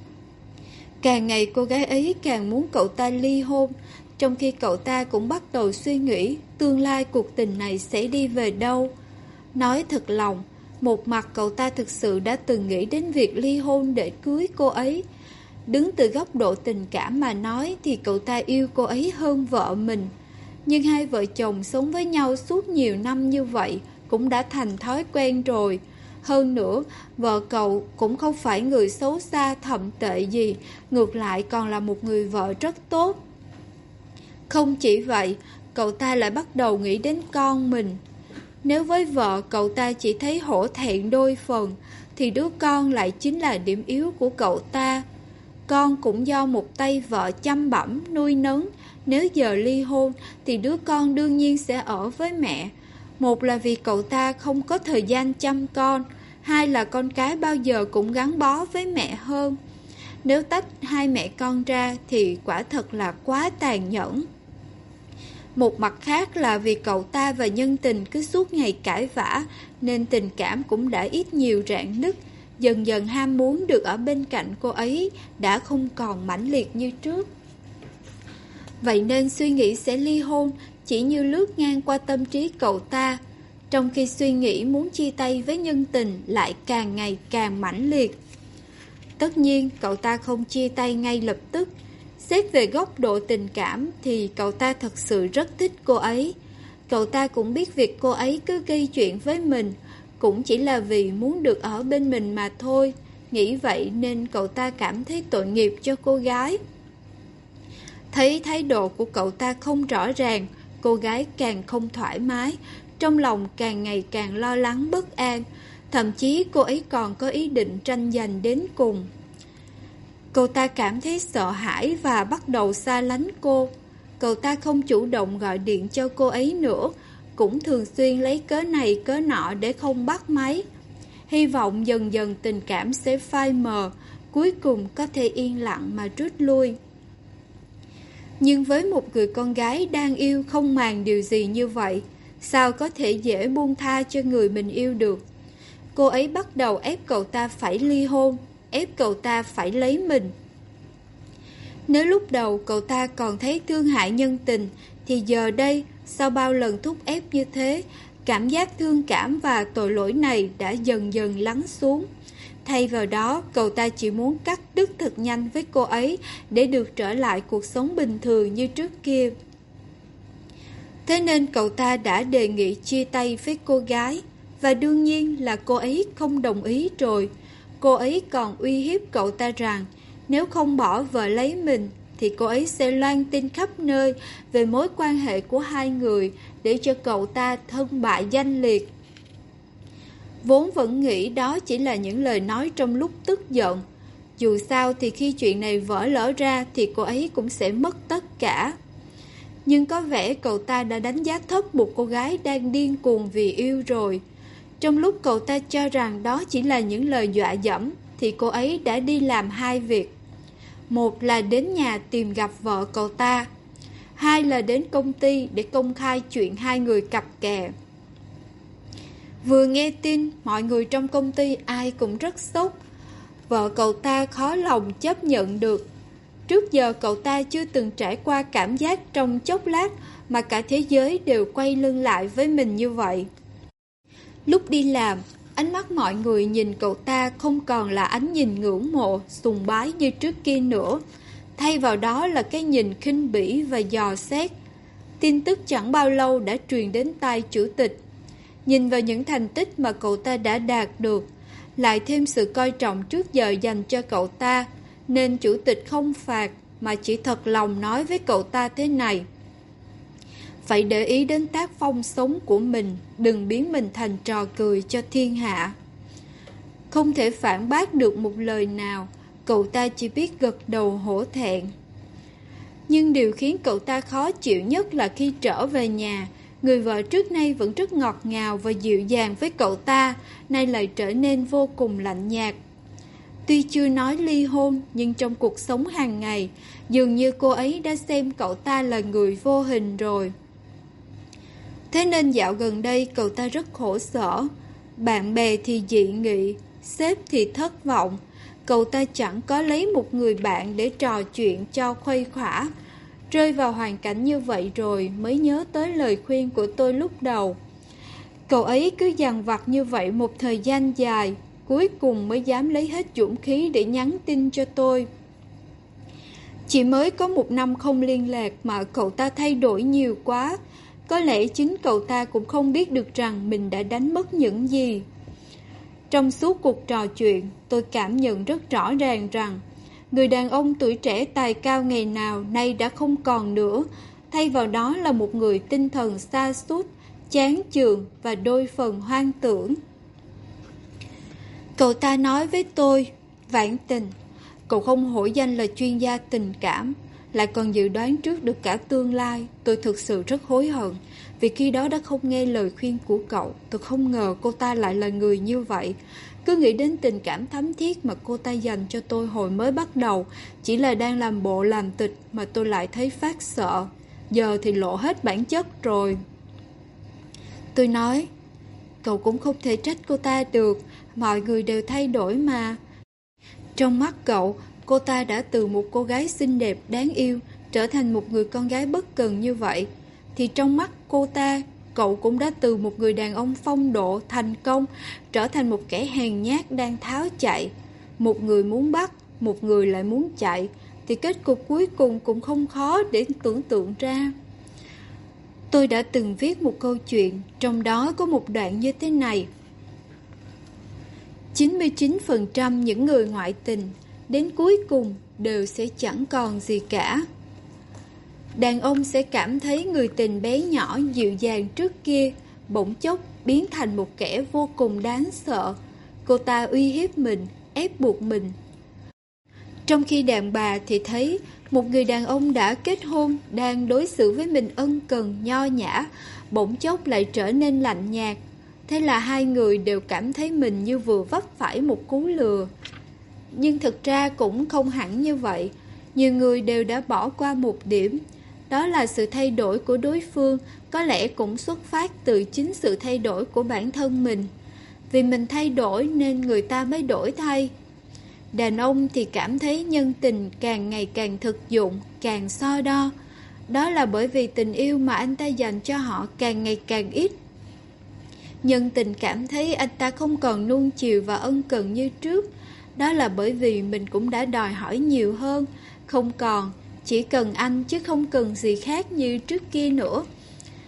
Càng ngày cô gái ấy càng muốn cậu ta ly hôn, trong khi cậu ta cũng bắt đầu suy nghĩ tương lai cuộc tình này sẽ đi về đâu. Nói thật lòng, một mặt cậu ta thực sự đã từng nghĩ đến việc ly hôn để cưới cô ấy. Đứng từ góc độ tình cảm mà nói thì cậu ta yêu cô ấy hơn vợ mình. Nhưng hai vợ chồng sống với nhau suốt nhiều năm như vậy cũng đã thành thói quen rồi. Hơn nữa, vợ cậu cũng không phải người xấu xa thậm tệ gì, ngược lại còn là một người vợ rất tốt. Không chỉ vậy, cậu ta lại bắt đầu nghĩ đến con mình. Nếu với vợ cậu ta chỉ thấy hổ thẹn đôi phần, thì đứa con lại chính là điểm yếu của cậu ta. Con cũng do một tay vợ chăm bẵm nuôi nấng. Nếu giờ ly hôn thì đứa con đương nhiên sẽ ở với mẹ. Một là vì cậu ta không có thời gian chăm con, hai là con cái bao giờ cũng gắn bó với mẹ hơn. Nếu tách hai mẹ con ra thì quả thật là quá tàn nhẫn. Một mặt khác là vì cậu ta và nhân tình cứ suốt ngày cãi vã, nên tình cảm cũng đã ít nhiều rạn nứt. Dần dần ham muốn được ở bên cạnh cô ấy đã không còn mãnh liệt như trước. Vậy nên suy nghĩ sẽ ly hôn chỉ như lướt ngang qua tâm trí cậu ta, trong khi suy nghĩ muốn chia tay với nhân tình lại càng ngày càng mãnh liệt. Tất nhiên cậu ta không chia tay ngay lập tức. Xét về góc độ tình cảm thì cậu ta thật sự rất thích cô ấy. Cậu ta cũng biết việc cô ấy cứ gây chuyện với mình cũng chỉ là vì muốn được ở bên mình mà thôi. Nghĩ vậy nên cậu ta cảm thấy tội nghiệp cho cô gái. Thấy thái độ của cậu ta không rõ ràng, cô gái càng không thoải mái, trong lòng càng ngày càng lo lắng bất an. Thậm chí cô ấy còn có ý định tranh giành đến cùng. Cậu ta cảm thấy sợ hãi và bắt đầu xa lánh cô. Cậu ta không chủ động gọi điện cho cô ấy nữa, cũng thường xuyên lấy cớ này cớ nọ để không bắt máy. Hy vọng dần dần tình cảm sẽ phai mờ, cuối cùng có thể yên lặng mà rút lui. Nhưng với một người con gái đang yêu không màng điều gì như vậy, sao có thể dễ buông tha cho người mình yêu được? Cô ấy bắt đầu ép cậu ta phải ly hôn, ép cậu ta phải lấy mình. Nếu lúc đầu cậu ta còn thấy thương hại nhân tình, thì giờ đây, sau bao lần thúc ép như thế, cảm giác thương cảm và tội lỗi này đã dần dần lắng xuống. Thay vào đó, cậu ta chỉ muốn cắt đứt thật nhanh với cô ấy để được trở lại cuộc sống bình thường như trước kia. Thế nên cậu ta đã đề nghị chia tay với cô gái, và đương nhiên là cô ấy không đồng ý rồi. Cô ấy còn uy hiếp cậu ta rằng nếu không bỏ vợ lấy mình thì cô ấy sẽ loan tin khắp nơi về mối quan hệ của hai người để cho cậu ta thân bại danh liệt. Vốn vẫn nghĩ đó chỉ là những lời nói trong lúc tức giận. Dù sao thì khi chuyện này vỡ lỡ ra thì cô ấy cũng sẽ mất tất cả. Nhưng có vẻ cậu ta đã đánh giá thấp một cô gái đang điên cuồng vì yêu rồi. Trong lúc cậu ta cho rằng đó chỉ là những lời dọa dẫm thì cô ấy đã đi làm hai việc. Một là đến nhà tìm gặp vợ cậu ta, hai là đến công ty để công khai chuyện hai người cặp kè. Vừa nghe tin, mọi người trong công ty ai cũng rất sốc. Vợ cậu ta khó lòng chấp nhận được. Trước giờ cậu ta chưa từng trải qua cảm giác trong chốc lát mà cả thế giới đều quay lưng lại với mình như vậy. Lúc đi làm, ánh mắt mọi người nhìn cậu ta không còn là ánh nhìn ngưỡng mộ, sùng bái như trước kia nữa. Thay vào đó là cái nhìn khinh bỉ và dò xét. Tin tức chẳng bao lâu đã truyền đến tai chủ tịch. Nhìn vào những thành tích mà cậu ta đã đạt được, lại thêm sự coi trọng trước giờ dành cho cậu ta, nên chủ tịch không phạt mà chỉ thật lòng nói với cậu ta thế này: phải để ý đến tác phong sống của mình, đừng biến mình thành trò cười cho thiên hạ. Không thể phản bác được một lời nào, cậu ta chỉ biết gật đầu hổ thẹn. Nhưng điều khiến cậu ta khó chịu nhất là khi trở về nhà, người vợ trước nay vẫn rất ngọt ngào và dịu dàng với cậu ta, nay lại trở nên vô cùng lạnh nhạt. Tuy chưa nói ly hôn, nhưng trong cuộc sống hàng ngày, dường như cô ấy đã xem cậu ta là người vô hình rồi. Thế nên dạo gần đây cậu ta rất khổ sở. Bạn bè thì dị nghị, sếp thì thất vọng. Cậu ta chẳng có lấy một người bạn để trò chuyện cho khuây khỏa. Rơi vào hoàn cảnh như vậy rồi mới nhớ tới lời khuyên của tôi lúc đầu. Cậu ấy cứ dằn vặt như vậy một thời gian dài, cuối cùng mới dám lấy hết dũng khí để nhắn tin cho tôi. Chỉ mới có 1 năm không liên lạc mà cậu ta thay đổi nhiều quá. Có lẽ chính cậu ta cũng không biết được rằng mình đã đánh mất những gì. Trong suốt cuộc trò chuyện, tôi cảm nhận rất rõ ràng rằng người đàn ông tuổi trẻ tài cao ngày nào nay đã không còn nữa, thay vào đó là một người tinh thần sa sút, chán chường và đôi phần hoang tưởng. Cậu ta nói với tôi: Vãn Tình, cậu không hổ danh là chuyên gia tình cảm, lại còn dự đoán trước được cả tương lai. Tôi thực sự rất hối hận vì khi đó đã không nghe lời khuyên của cậu. Tôi không ngờ cô ta lại là người như vậy. Cứ nghĩ đến tình cảm thắm thiết mà cô ta dành cho tôi hồi mới bắt đầu, chỉ là đang làm bộ làm tịch mà tôi lại thấy phát sợ. Giờ thì lộ hết bản chất rồi. Tôi nói: Cậu cũng không thể trách cô ta được, mọi người đều thay đổi mà. Trong mắt cậu, cô ta đã từ một cô gái xinh đẹp đáng yêu trở thành một người con gái bất cần như vậy, thì trong mắt cô ta, cậu cũng đã từ một người đàn ông phong độ, thành công, trở thành một kẻ hèn nhát đang tháo chạy. Một người muốn bắt, một người lại muốn chạy, thì kết cục cuối cùng cũng không khó để tưởng tượng ra. Tôi đã từng viết một câu chuyện, trong đó có một đoạn như thế này: 99% những người ngoại tình đến cuối cùng đều sẽ chẳng còn gì cả. Đàn ông sẽ cảm thấy người tình bé nhỏ dịu dàng trước kia bỗng chốc biến thành một kẻ vô cùng đáng sợ. Cô ta uy hiếp mình, ép buộc mình. Trong khi đàn bà thì thấy một người đàn ông đã kết hôn, đang đối xử với mình ân cần, nho nhã, bỗng chốc lại trở nên lạnh nhạt. Thế là hai người đều cảm thấy mình như vừa vấp phải một cú lừa. Nhưng thực ra cũng không hẳn như vậy. Nhiều người đều đã bỏ qua một điểm, đó là sự thay đổi của đối phương có lẽ cũng xuất phát từ chính sự thay đổi của bản thân mình. Vì mình thay đổi nên người ta mới đổi thay. Đàn ông thì cảm thấy nhân tình càng ngày càng thực dụng, càng so đo. Đó là bởi vì tình yêu mà anh ta dành cho họ càng ngày càng ít. Nhân tình cảm thấy anh ta không còn nuông chiều và ân cần như trước. Đó là bởi vì mình cũng đã đòi hỏi nhiều hơn, không còn chỉ cần anh chứ không cần gì khác như trước kia nữa.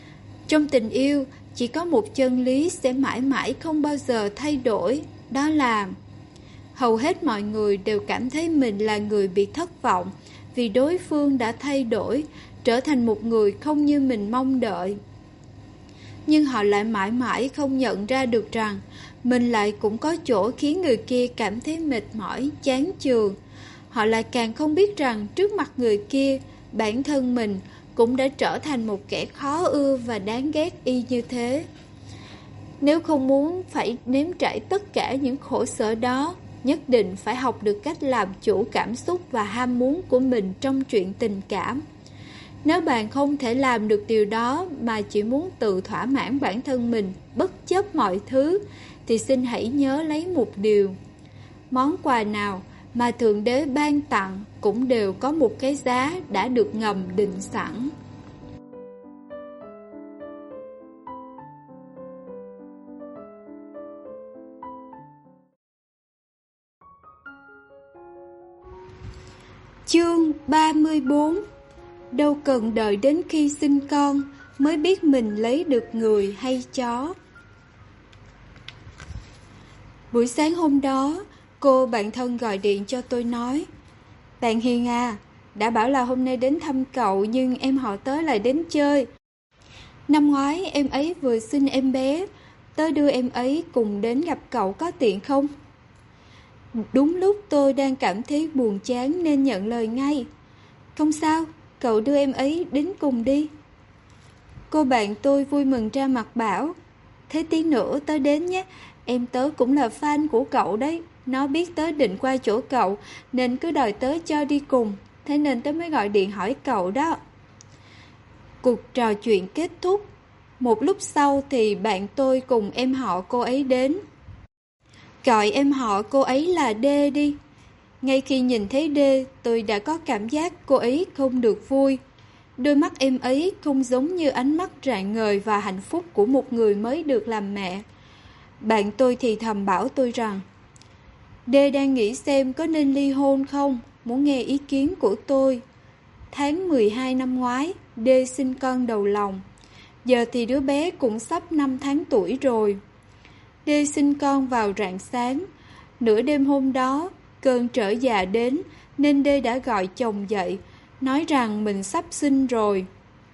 Trong tình yêu, chỉ có một chân lý sẽ mãi mãi không bao giờ thay đổi, đó là hầu hết mọi người đều cảm thấy mình là người bị thất vọng vì đối phương đã thay đổi, trở thành một người không như mình mong đợi. Nhưng họ lại mãi mãi không nhận ra được rằng mình lại cũng có chỗ khiến người kia cảm thấy mệt mỏi, chán chường. Họ lại càng không biết rằng trước mặt người kia, bản thân mình cũng đã trở thành một kẻ khó ưa và đáng ghét y như thế. Nếu không muốn phải nếm trải tất cả những khổ sở đó, nhất định phải học được cách làm chủ cảm xúc và ham muốn của mình trong chuyện tình cảm. Nếu bạn không thể làm được điều đó mà chỉ muốn tự thỏa mãn bản thân mình bất chấp mọi thứ, thì xin hãy nhớ lấy một điều. Món quà nào mà Thượng Đế ban tặng cũng đều có một cái giá đã được ngầm định sẵn. Chương 34. Đâu cần đợi đến khi sinh con mới biết mình lấy được người hay chó. Buổi sáng hôm đó, cô bạn thân gọi điện cho tôi nói: "Bạn Hiền à, đã bảo là hôm nay đến thăm cậu nhưng em họ Tớ lại đến chơi. Năm ngoái em ấy vừa sinh em bé, Tớ đưa em ấy cùng đến gặp cậu có tiện không?" Đúng lúc tôi đang cảm thấy buồn chán nên nhận lời ngay: "Không sao, cậu đưa em ấy đến cùng đi." Cô bạn tôi vui mừng ra mặt bảo: "Thế tí nữa Tớ đến nhé, em Tớ cũng là fan của cậu đấy. Nó biết Tớ định qua chỗ cậu nên cứ đòi Tớ cho đi cùng, thế nên Tớ mới gọi điện hỏi cậu đó." Cuộc trò chuyện kết thúc. Một lúc sau thì bạn tôi cùng em họ cô ấy đến. Gọi em họ cô ấy là Đê đi. Ngay khi nhìn thấy Đê, tôi đã có cảm giác cô ấy không được vui. Đôi mắt em ấy không giống như ánh mắt rạng ngời và hạnh phúc của một người mới được làm mẹ. Bạn tôi thì thầm bảo tôi rằng Đê đang nghĩ xem có nên ly hôn không, muốn nghe ý kiến của tôi. Tháng 12 năm ngoái, Đê sinh con đầu lòng. Giờ thì đứa bé cũng sắp 5 tháng tuổi rồi. Đê sinh con vào rạng sáng. Nửa đêm hôm đó, cơn trở già đến nên Đê đã gọi chồng dậy, nói rằng mình sắp sinh rồi.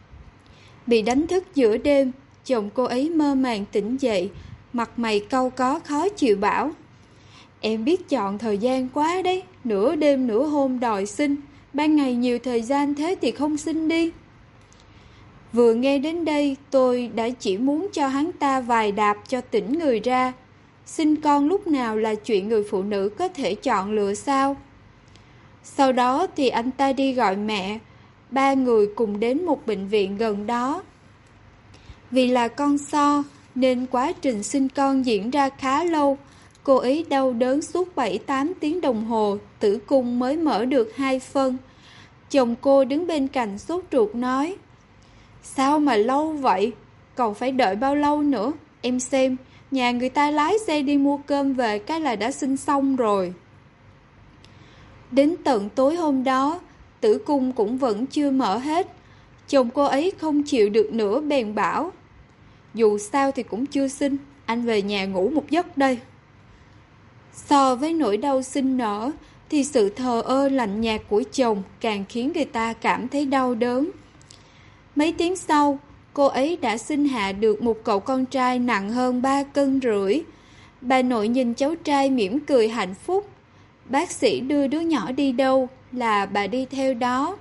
Bị đánh thức giữa đêm, chồng cô ấy mơ màng tỉnh dậy, mặt mày cau có khó chịu bảo: "Em biết chọn thời gian quá đấy, nửa đêm nửa hôm đòi sinh, ban ngày nhiều thời gian thế thì không sinh đi." Vừa nghe đến đây, tôi đã chỉ muốn cho hắn ta vài đạp cho tỉnh người ra. Sinh con lúc nào là chuyện người phụ nữ có thể chọn lựa sao? Sau đó thì anh ta đi gọi mẹ, ba người cùng đến một bệnh viện gần đó. Vì là con so nên quá trình sinh con diễn ra khá lâu. Cô ấy đau đớn suốt 7-8 tiếng đồng hồ, tử cung mới mở được 2 phân. Chồng cô đứng bên cạnh sốt ruột nói: "Sao mà lâu vậy? Còn phải đợi bao lâu nữa? Em xem, nhà người ta lái xe đi mua cơm về cái là đã sinh xong rồi." Đến tận tối hôm đó, tử cung cũng vẫn chưa mở hết. Chồng cô ấy không chịu được nữa bèn bảo: "Dù sao thì cũng chưa sinh, anh về nhà ngủ một giấc đây." So với nỗi đau sinh nở thì sự thờ ơ lạnh nhạt của chồng càng khiến người ta cảm thấy đau đớn. Mấy tiếng sau, cô ấy đã sinh hạ được một cậu con trai nặng hơn 3,5 cân. Bà nội nhìn cháu trai mỉm cười hạnh phúc. Bác sĩ đưa đứa nhỏ đi đâu là bà đi theo đó.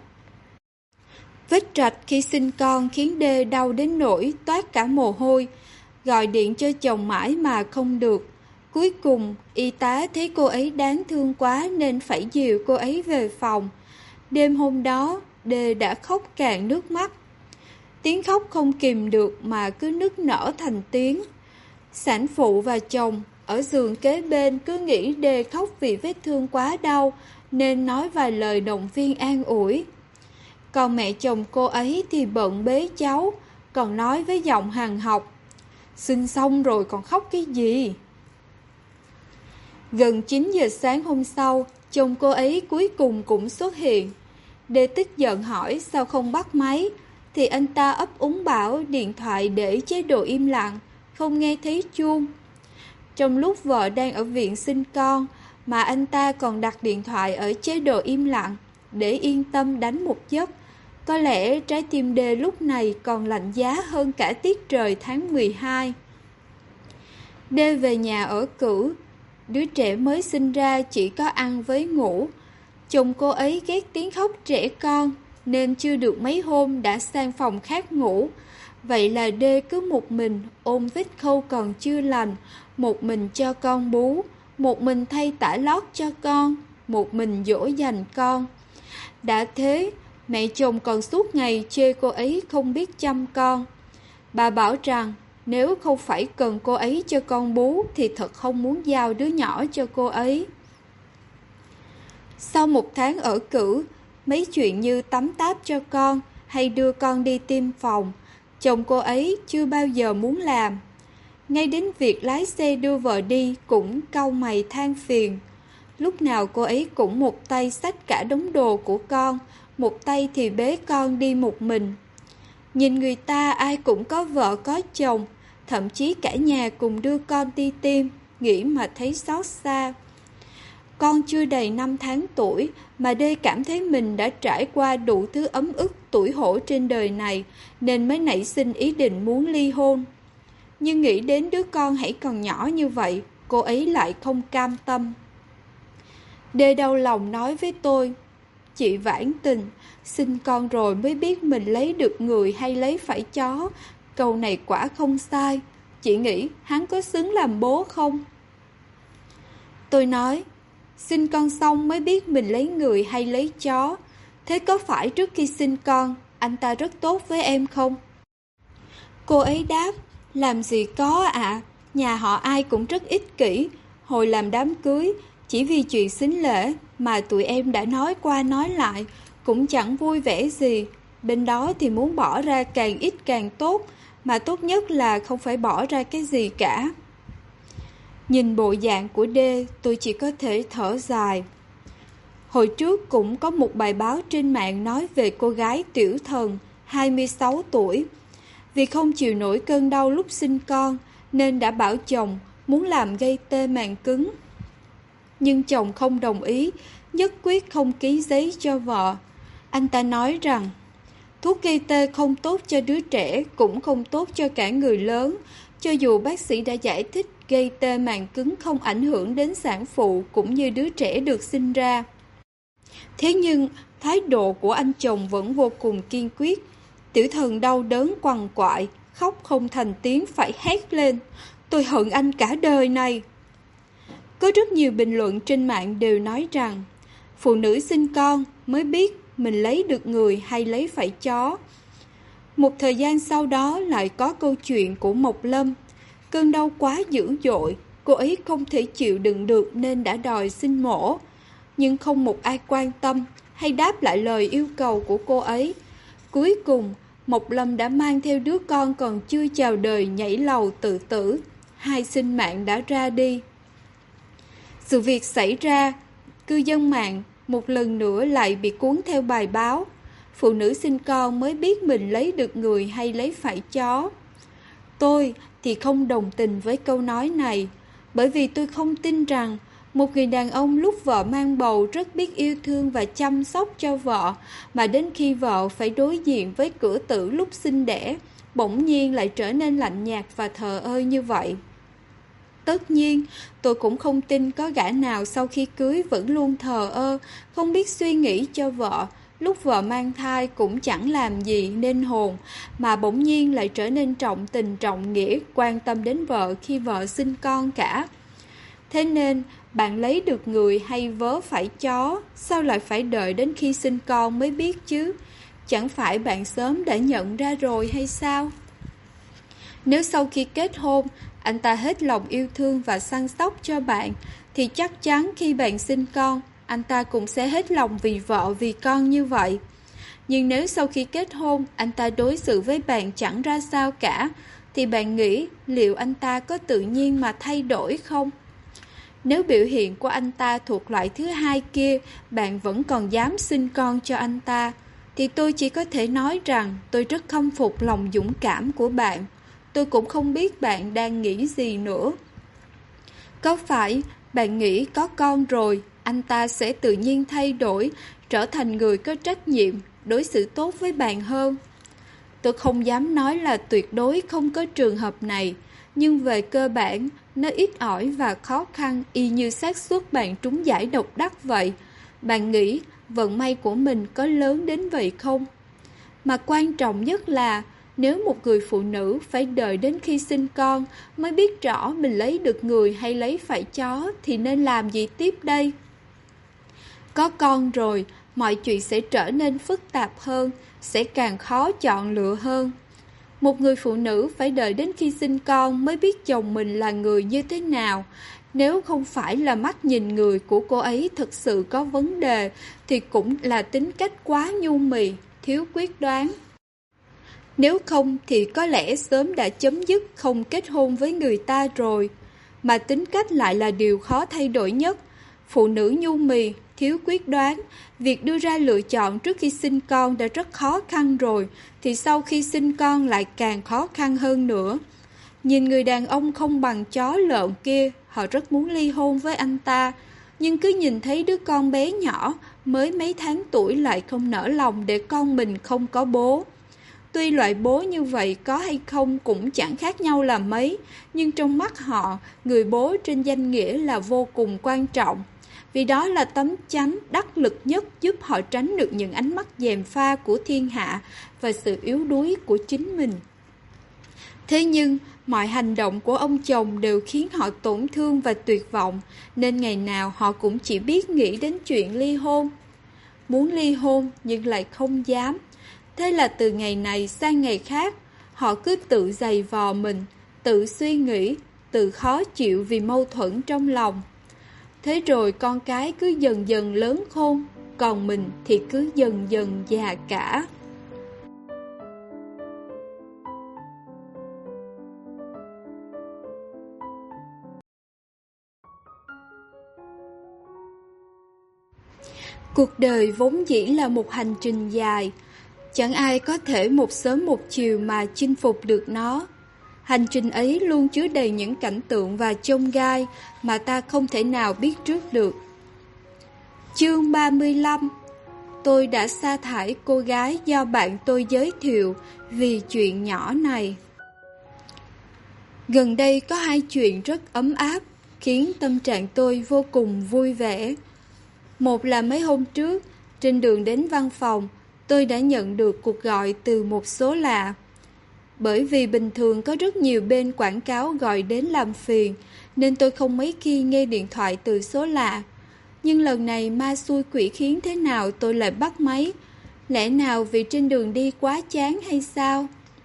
Vết rạch khi sinh con khiến Đê đau đến nỗi toát cả mồ hôi, gọi điện cho chồng mãi mà không được. Cuối cùng, y tá thấy cô ấy đáng thương quá nên phải dìu cô ấy về phòng. Đêm hôm đó, Đê đã khóc cạn nước mắt. Tiếng khóc không kìm được mà cứ nức nở thành tiếng. Sản phụ và chồng ở giường kế bên cứ nghĩ Đê khóc vì vết thương quá đau nên nói vài lời động viên an ủi. Còn mẹ chồng cô ấy thì bận bế cháu, còn nói với giọng hằn học: "Sinh xong rồi còn khóc cái gì?" Gần 9 giờ sáng hôm sau, chồng cô ấy cuối cùng cũng xuất hiện. Đê tức giận hỏi sao không bắt máy, thì anh ta ấp úng bảo điện thoại để chế độ im lặng, không nghe thấy chuông. Trong lúc vợ đang ở viện sinh con mà anh ta còn đặt điện thoại ở chế độ im lặng để yên tâm đánh một giấc. Có lẽ trái tim Đê lúc này còn lạnh giá hơn cả tiết trời tháng 12. Đê về nhà ở cữ. Đứa trẻ mới sinh ra chỉ có ăn với ngủ. Chồng cô ấy ghét tiếng khóc trẻ con nên chưa được mấy hôm đã sang phòng khác ngủ. Vậy là Đê cứ một mình ôm vết khâu còn chưa lành, một mình cho con bú, một mình thay tã lót cho con, một mình dỗ dành con. Đã thế, mẹ chồng còn suốt ngày chê cô ấy không biết chăm con. Bà bảo rằng nếu không phải cần cô ấy cho con bú thì thật không muốn giao đứa nhỏ cho cô ấy. Sau một tháng ở cữ, mấy chuyện như tắm táp cho con hay đưa con đi tiêm phòng, chồng cô ấy chưa bao giờ muốn làm. Ngay đến việc lái xe đưa vợ đi cũng cau mày than phiền. Lúc nào cô ấy cũng một tay xách cả đống đồ của con, một tay thì bế con đi một mình. Nhìn người ta ai cũng có vợ có chồng, thậm chí cả nhà cùng đưa con đi tiêm, nghĩ mà thấy xót xa. Con chưa đầy 5 tháng tuổi mà Đê cảm thấy mình đã trải qua đủ thứ ấm ức tủi hổ trên đời này nên mới nảy sinh ý định muốn ly hôn. Nhưng nghĩ đến đứa con hãy còn nhỏ như vậy, cô ấy lại không cam tâm. Đê đau lòng nói với tôi, chị vãn tình, sinh con rồi mới biết mình lấy được người hay lấy phải chó. Câu này quả không sai. Chị nghĩ hắn có xứng làm bố không? Tôi nói, sinh con xong mới biết mình lấy người hay lấy chó. Thế có phải trước khi sinh con, anh ta rất tốt với em không? Cô ấy đáp, làm gì có ạ. Nhà họ ai cũng rất ích kỷ. Hồi làm đám cưới, chỉ vì chuyện sính lễ mà tụi em đã nói qua nói lại, cũng chẳng vui vẻ gì. Bên đó thì muốn bỏ ra càng ít càng tốt, mà tốt nhất là không phải bỏ ra cái gì cả. Nhìn bộ dạng của Đê, tôi chỉ có thể thở dài. Hồi trước cũng có một bài báo trên mạng nói về cô gái Tiểu Thần, 26 tuổi. Vì không chịu nổi cơn đau lúc sinh con, nên đã bảo chồng muốn làm gây tê màng cứng. Nhưng chồng không đồng ý, nhất quyết không ký giấy cho vợ. Anh ta nói rằng, thuốc gây tê không tốt cho đứa trẻ, cũng không tốt cho cả người lớn. Cho dù bác sĩ đã giải thích gây tê màng cứng không ảnh hưởng đến sản phụ cũng như đứa trẻ được sinh ra. Thế nhưng, thái độ của anh chồng vẫn vô cùng kiên quyết. Tiểu Thần đau đớn quằn quại, khóc không thành tiếng phải hét lên. Tôi hận anh cả đời này. Có rất nhiều bình luận trên mạng đều nói rằng, phụ nữ sinh con mới biết mình lấy được người hay lấy phải chó. Một thời gian sau đó lại có câu chuyện của Mộc Lâm. Cơn đau quá dữ dội, cô ấy không thể chịu đựng được nên đã đòi sinh mổ. Nhưng không một ai quan tâm hay đáp lại lời yêu cầu của cô ấy. Cuối cùng, Mộc Lâm đã mang theo đứa con còn chưa chào đời nhảy lầu tự tử. 2 sinh mạng đã ra đi. Sự việc xảy ra, cư dân mạng một lần nữa lại bị cuốn theo bài báo. Phụ nữ sinh con mới biết mình lấy được người hay lấy phải chó. Tôi thì không đồng tình với câu nói này, bởi vì tôi không tin rằng một người đàn ông lúc vợ mang bầu rất biết yêu thương và chăm sóc cho vợ, mà đến khi vợ phải đối diện với cửa tử lúc sinh đẻ, bỗng nhiên lại trở nên lạnh nhạt và thờ ơ như vậy. Tất nhiên, tôi cũng không tin có gã nào sau khi cưới vẫn luôn thờ ơ, không biết suy nghĩ cho vợ, lúc vợ mang thai cũng chẳng làm gì nên hồn, mà bỗng nhiên lại trở nên trọng tình trọng nghĩa, quan tâm đến vợ khi vợ sinh con cả. Thế nên, bạn lấy được người hay vớ phải chó, sao lại phải đợi đến khi sinh con mới biết chứ? Chẳng phải bạn sớm đã nhận ra rồi hay sao? Nếu sau khi kết hôn, anh ta hết lòng yêu thương và săn sóc cho bạn, thì chắc chắn khi bạn sinh con, anh ta cũng sẽ hết lòng vì vợ vì con như vậy. Nhưng nếu sau khi kết hôn, anh ta đối xử với bạn chẳng ra sao cả, thì bạn nghĩ liệu anh ta có tự nhiên mà thay đổi không? Nếu biểu hiện của anh ta thuộc loại thứ hai kia, bạn vẫn còn dám sinh con cho anh ta, thì tôi chỉ có thể nói rằng tôi rất khâm phục lòng dũng cảm của bạn. Tôi cũng không biết bạn đang nghĩ gì nữa. Có phải bạn nghĩ có con rồi, anh ta sẽ tự nhiên thay đổi, trở thành người có trách nhiệm, đối xử tốt với bạn hơn? Tôi không dám nói là tuyệt đối không có trường hợp này, nhưng về cơ bản, nó ít ỏi và khó khăn y như xác suất bạn trúng giải độc đắc vậy. Bạn nghĩ vận may của mình có lớn đến vậy không? Mà quan trọng nhất là, nếu một người phụ nữ phải đợi đến khi sinh con mới biết rõ mình lấy được người hay lấy phải chó thì nên làm gì tiếp đây? Có con rồi, mọi chuyện sẽ trở nên phức tạp hơn, sẽ càng khó chọn lựa hơn. Một người phụ nữ phải đợi đến khi sinh con mới biết chồng mình là người như thế nào. Nếu không phải là mắt nhìn người của cô ấy thực sự có vấn đề, thì cũng là tính cách quá nhu mì, thiếu quyết đoán. Nếu không thì có lẽ sớm đã chấm dứt không kết hôn với người ta rồi. Mà tính cách lại là điều khó thay đổi nhất. Phụ nữ nhu mì, thiếu quyết đoán, việc đưa ra lựa chọn trước khi sinh con đã rất khó khăn rồi, thì sau khi sinh con lại càng khó khăn hơn nữa. Nhìn người đàn ông không bằng chó lợn kia, họ rất muốn ly hôn với anh ta, nhưng cứ nhìn thấy đứa con bé nhỏ, mới mấy tháng tuổi lại không nỡ lòng để con mình không có bố. Tuy loại bố như vậy có hay không cũng chẳng khác nhau là mấy, nhưng trong mắt họ, người bố trên danh nghĩa là vô cùng quan trọng. Vì đó là tấm chắn đắc lực nhất giúp họ tránh được những ánh mắt gièm pha của thiên hạ và sự yếu đuối của chính mình. Thế nhưng, mọi hành động của ông chồng đều khiến họ tổn thương và tuyệt vọng, nên ngày nào họ cũng chỉ biết nghĩ đến chuyện ly hôn. Muốn ly hôn nhưng lại không dám. Thế là từ ngày này sang ngày khác, họ cứ tự giày vò mình, tự suy nghĩ, tự khó chịu vì mâu thuẫn trong lòng. Thế rồi con cái cứ dần dần lớn khôn, còn mình thì cứ dần dần già cả. Cuộc đời vốn dĩ là một hành trình dài, chẳng ai có thể một sớm một chiều mà chinh phục được nó. Hành trình ấy luôn chứa đầy những cảnh tượng và chông gai mà ta không thể nào biết trước được. Chương 35. Tôi đã sa thải cô gái do bạn tôi giới thiệu vì chuyện nhỏ này. Gần đây có hai chuyện rất ấm áp, khiến tâm trạng tôi vô cùng vui vẻ. Một là mấy hôm trước, trên đường đến văn phòng, tôi đã nhận được cuộc gọi từ một số lạ. Bởi vì bình thường có rất nhiều bên quảng cáo gọi đến làm phiền, nên tôi không mấy khi nghe điện thoại từ số lạ. Nhưng lần này ma xui quỷ khiến thế nào tôi lại bắt máy. Lẽ nào vì trên đường đi quá chán hay sao?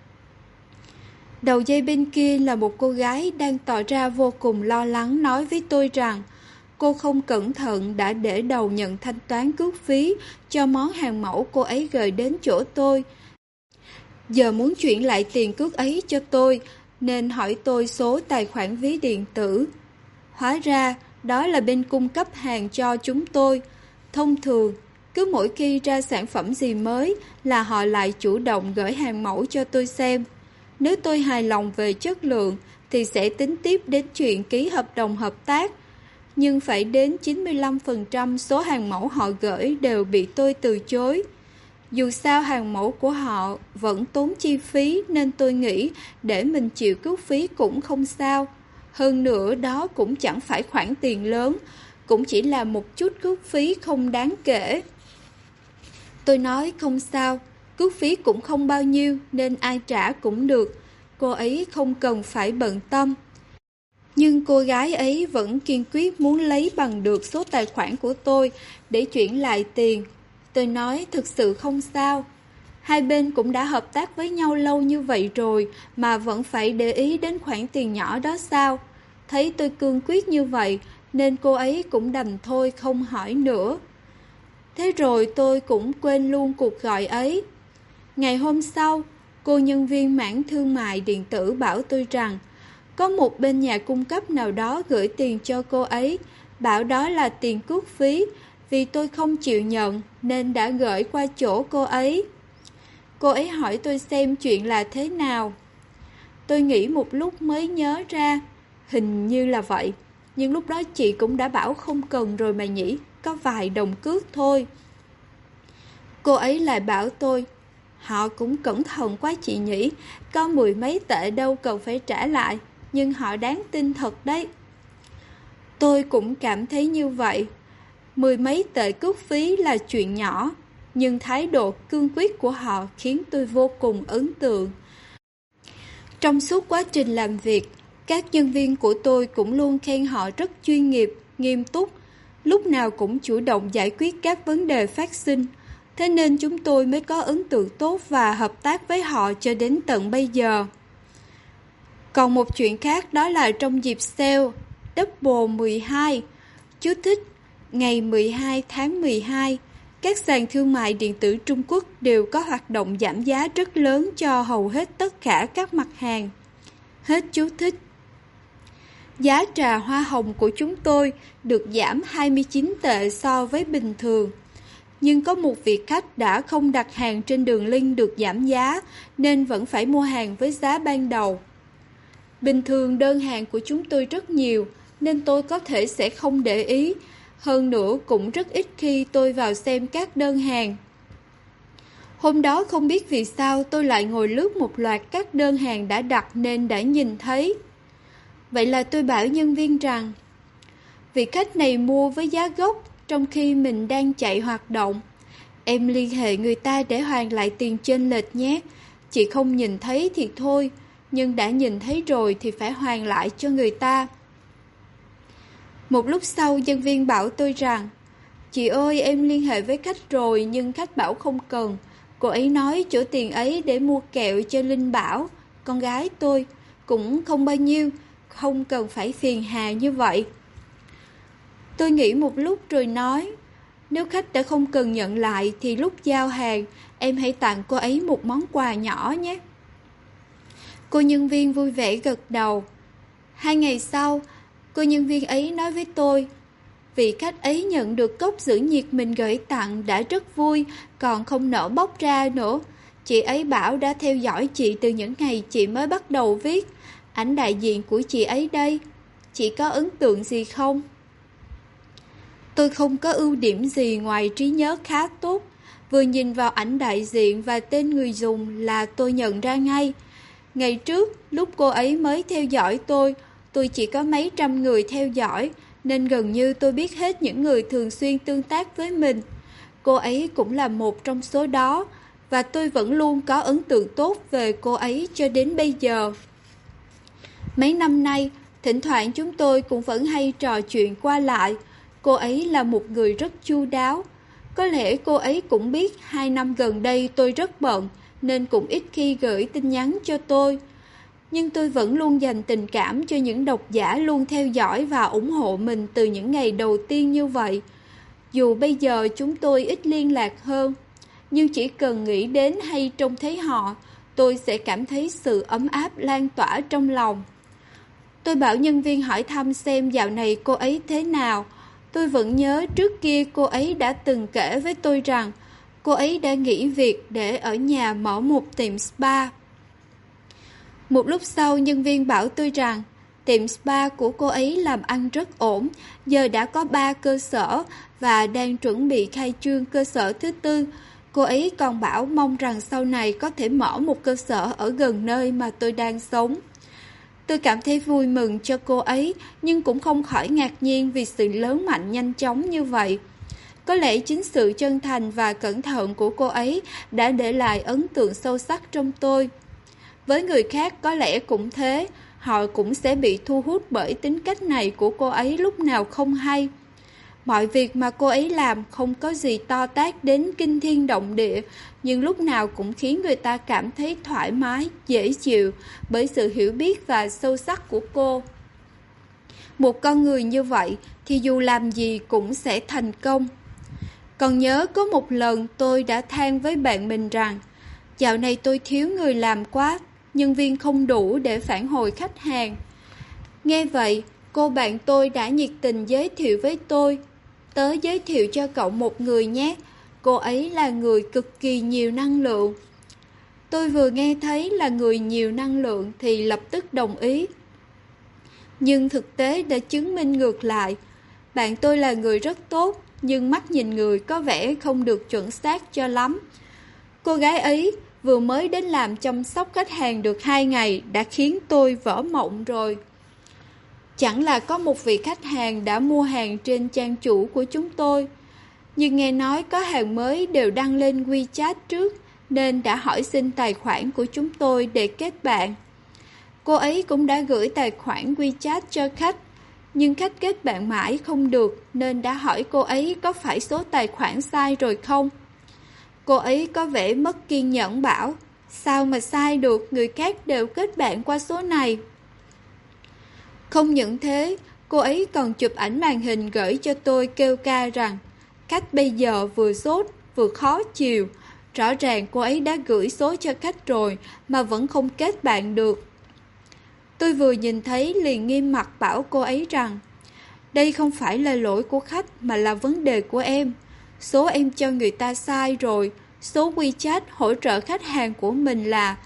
Đầu dây bên kia là một cô gái đang tỏ ra vô cùng lo lắng, nói với tôi rằng cô không cẩn thận đã để đầu nhận thanh toán cước phí cho món hàng mẫu cô ấy gửi đến chỗ tôi. Giờ muốn chuyển lại tiền cước ấy cho tôi, nên hỏi tôi số tài khoản ví điện tử. Hóa ra, đó là bên cung cấp hàng cho chúng tôi. Thông thường, cứ mỗi khi ra sản phẩm gì mới là họ lại chủ động gửi hàng mẫu cho tôi xem. Nếu tôi hài lòng về chất lượng thì sẽ tính tiếp đến chuyện ký hợp đồng hợp tác. Nhưng phải đến 95% số hàng mẫu họ gửi đều bị tôi từ chối. Dù sao hàng mẫu của họ vẫn tốn chi phí, nên tôi nghĩ để mình chịu cước phí cũng không sao. Hơn nữa đó cũng chẳng phải khoản tiền lớn, cũng chỉ là một chút cước phí không đáng kể. Tôi nói không sao, cước phí cũng không bao nhiêu nên ai trả cũng được, cô ấy không cần phải bận tâm. Nhưng cô gái ấy vẫn kiên quyết muốn lấy bằng được số tài khoản của tôi để chuyển lại tiền. Tôi nói thực sự không sao. Hai bên cũng đã hợp tác với nhau lâu như vậy rồi mà vẫn phải để ý đến khoản tiền nhỏ đó sao? Thấy tôi cương quyết như vậy nên cô ấy cũng đành thôi không hỏi nữa. Thế rồi tôi cũng quên luôn cuộc gọi ấy. Ngày hôm sau, cô nhân viên mảng thương mại điện tử bảo tôi rằng có một bên nhà cung cấp nào đó gửi tiền cho cô ấy, bảo đó là tiền cước phí, Vì tôi không chịu nhận nên đã gửi qua chỗ cô ấy. Cô ấy hỏi tôi xem chuyện là thế nào. Tôi nghĩ một lúc mới nhớ ra, hình như là vậy. Nhưng lúc đó chị cũng đã bảo không cần rồi mà nhỉ, có vài đồng cước thôi. Cô ấy lại bảo tôi, họ cũng cẩn thận quá chị nhỉ, có 10 mấy tệ đâu cần phải trả lại, nhưng họ đáng tin thật đấy. Tôi cũng cảm thấy như vậy. 10 mấy tệ cước phí là chuyện nhỏ, nhưng thái độ cương quyết của họ khiến tôi vô cùng ấn tượng. Trong suốt quá trình làm việc, các nhân viên của tôi cũng luôn khen họ rất chuyên nghiệp, nghiêm túc, lúc nào cũng chủ động giải quyết các vấn đề phát sinh. Thế nên chúng tôi mới có ấn tượng tốt và hợp tác với họ cho đến tận bây giờ. Còn một chuyện khác đó là trong dịp sale Double 12, chú thích, ngày 12 tháng 12, các sàn thương mại điện tử Trung Quốc đều có hoạt động giảm giá rất lớn cho hầu hết tất cả các mặt hàng. Hết chú thích. Giá trà hoa hồng của chúng tôi được giảm 29 tệ so với bình thường. Nhưng có một vị khách đã không đặt hàng trên đường link được giảm giá nên vẫn phải mua hàng với giá ban đầu. Bình thường đơn hàng của chúng tôi rất nhiều nên tôi có thể sẽ không để ý. Hơn nữa cũng rất ít khi tôi vào xem các đơn hàng. Hôm đó không biết vì sao tôi lại ngồi lướt một loạt các đơn hàng đã đặt nên đã nhìn thấy. Vậy là tôi bảo nhân viên rằng, vị khách này mua với giá gốc trong khi mình đang chạy hoạt động. Em liên hệ người ta để hoàn lại tiền chênh lệch nhé. Chị không nhìn thấy thì thôi, nhưng đã nhìn thấy rồi thì phải hoàn lại cho người ta. Một lúc sau nhân viên bảo tôi rằng, chị ơi em liên hệ với khách rồi nhưng khách bảo không cần. Cô ấy nói chỗ tiền ấy để mua kẹo cho Linh Bảo, con gái tôi, cũng không bao nhiêu, không cần phải phiền hà như vậy. Tôi nghĩ một lúc rồi nói, nếu khách đã không cần nhận lại thì lúc giao hàng em hãy tặng cô ấy một món quà nhỏ nhé. Cô nhân viên vui vẻ gật đầu. 2 ngày sau, cô nhân viên ấy nói với tôi, vị khách ấy nhận được cốc giữ nhiệt mình gửi tặng đã rất vui, còn không nỡ bóc ra nữa. Chị ấy bảo đã theo dõi chị từ những ngày chị mới bắt đầu viết. Ảnh đại diện của chị ấy đây. Chị có ấn tượng gì không? Tôi không có ưu điểm gì ngoài trí nhớ khá tốt. Vừa nhìn vào ảnh đại diện và tên người dùng là tôi nhận ra ngay. Ngày trước, lúc cô ấy mới theo dõi tôi chỉ có mấy trăm người theo dõi, nên gần như tôi biết hết những người thường xuyên tương tác với mình. Cô ấy cũng là một trong số đó, và tôi vẫn luôn có ấn tượng tốt về cô ấy cho đến bây giờ. Mấy năm nay, thỉnh thoảng chúng tôi cũng vẫn hay trò chuyện qua lại. Cô ấy là một người rất chu đáo. Có lẽ cô ấy cũng biết 2 năm gần đây tôi rất bận, nên cũng ít khi gửi tin nhắn cho tôi. Nhưng tôi vẫn luôn dành tình cảm cho những độc giả luôn theo dõi và ủng hộ mình từ những ngày đầu tiên như vậy. Dù bây giờ chúng tôi ít liên lạc hơn, nhưng chỉ cần nghĩ đến hay trông thấy họ, tôi sẽ cảm thấy sự ấm áp lan tỏa trong lòng. Tôi bảo nhân viên hỏi thăm xem dạo này cô ấy thế nào. Tôi vẫn nhớ trước kia cô ấy đã từng kể với tôi rằng cô ấy đã nghỉ việc để ở nhà mở một tiệm spa. Một lúc sau nhân viên bảo tôi rằng tiệm spa của cô ấy làm ăn rất ổn, giờ đã có 3 cơ sở và đang chuẩn bị khai trương cơ sở thứ 4. Cô ấy còn bảo mong rằng sau này có thể mở một cơ sở ở gần nơi mà tôi đang sống. Tôi cảm thấy vui mừng cho cô ấy, nhưng cũng không khỏi ngạc nhiên vì sự lớn mạnh nhanh chóng như vậy. Có lẽ chính sự chân thành và cẩn thận của cô ấy đã để lại ấn tượng sâu sắc trong tôi. Với người khác có lẽ cũng thế, họ cũng sẽ bị thu hút bởi tính cách này của cô ấy lúc nào không hay. Mọi việc mà cô ấy làm không có gì to tát đến kinh thiên động địa, nhưng lúc nào cũng khiến người ta cảm thấy thoải mái, dễ chịu bởi sự hiểu biết và sâu sắc của cô. Một con người như vậy thì dù làm gì cũng sẽ thành công. Còn nhớ có một lần tôi đã than với bạn mình rằng dạo này tôi thiếu người làm quá, nhân viên không đủ để phản hồi khách hàng. Nghe vậy, cô bạn tôi đã nhiệt tình giới thiệu với tôi. Tớ giới thiệu cho cậu một người nhé, cô ấy là người cực kỳ nhiều năng lượng. Tôi vừa nghe thấy là người nhiều năng lượng thì lập tức đồng ý. Nhưng thực tế đã chứng minh ngược lại. Bạn tôi là người rất tốt, nhưng mắt nhìn người có vẻ không được chuẩn xác cho lắm. Cô gái ấy vừa mới đến làm chăm sóc khách hàng được 2 ngày đã khiến tôi vỡ mộng rồi. Chẳng là có một vị khách hàng đã mua hàng trên trang chủ của chúng tôi, nhưng nghe nói có hàng mới đều đăng lên WeChat trước, nên đã hỏi xin tài khoản của chúng tôi để kết bạn. Cô ấy cũng đã gửi tài khoản WeChat cho khách, nhưng khách kết bạn mãi không được, nên đã hỏi cô ấy có phải số tài khoản sai rồi không. Cô ấy có vẻ mất kiên nhẫn bảo, sao mà sai được, người khác đều kết bạn qua số này. Không những thế, cô ấy còn chụp ảnh màn hình gửi cho tôi kêu ca rằng khách bây giờ vừa sốt vừa khó chịu. Rõ ràng cô ấy đã gửi số cho khách rồi mà vẫn không kết bạn được. Tôi vừa nhìn thấy liền nghiêm mặt bảo cô ấy rằng đây không phải là lỗi của khách mà là vấn đề của em. Số em cho người ta sai rồi. Số WeChat hỗ trợ khách hàng của mình là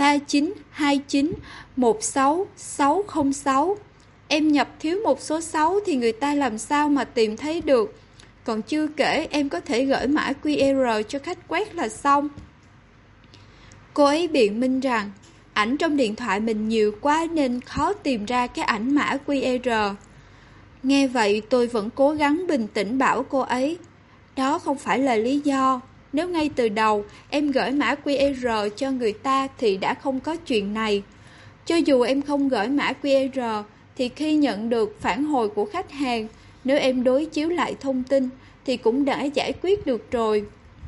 3929166606. Em nhập thiếu một số 6 thì người ta làm sao mà tìm thấy được. Còn chưa kể em có thể gửi mã QR cho khách quét là xong. Cô ấy biện minh rằng ảnh trong điện thoại mình nhiều quá nên khó tìm ra cái ảnh mã QR. Nghe vậy tôi vẫn cố gắng bình tĩnh bảo cô ấy, đó không phải là lý do. Nếu ngay từ đầu em gửi mã QR cho người ta thì đã không có chuyện này. Cho dù em không gửi mã QR thì khi nhận được phản hồi của khách hàng, nếu em đối chiếu lại thông tin thì cũng đã giải quyết được rồi.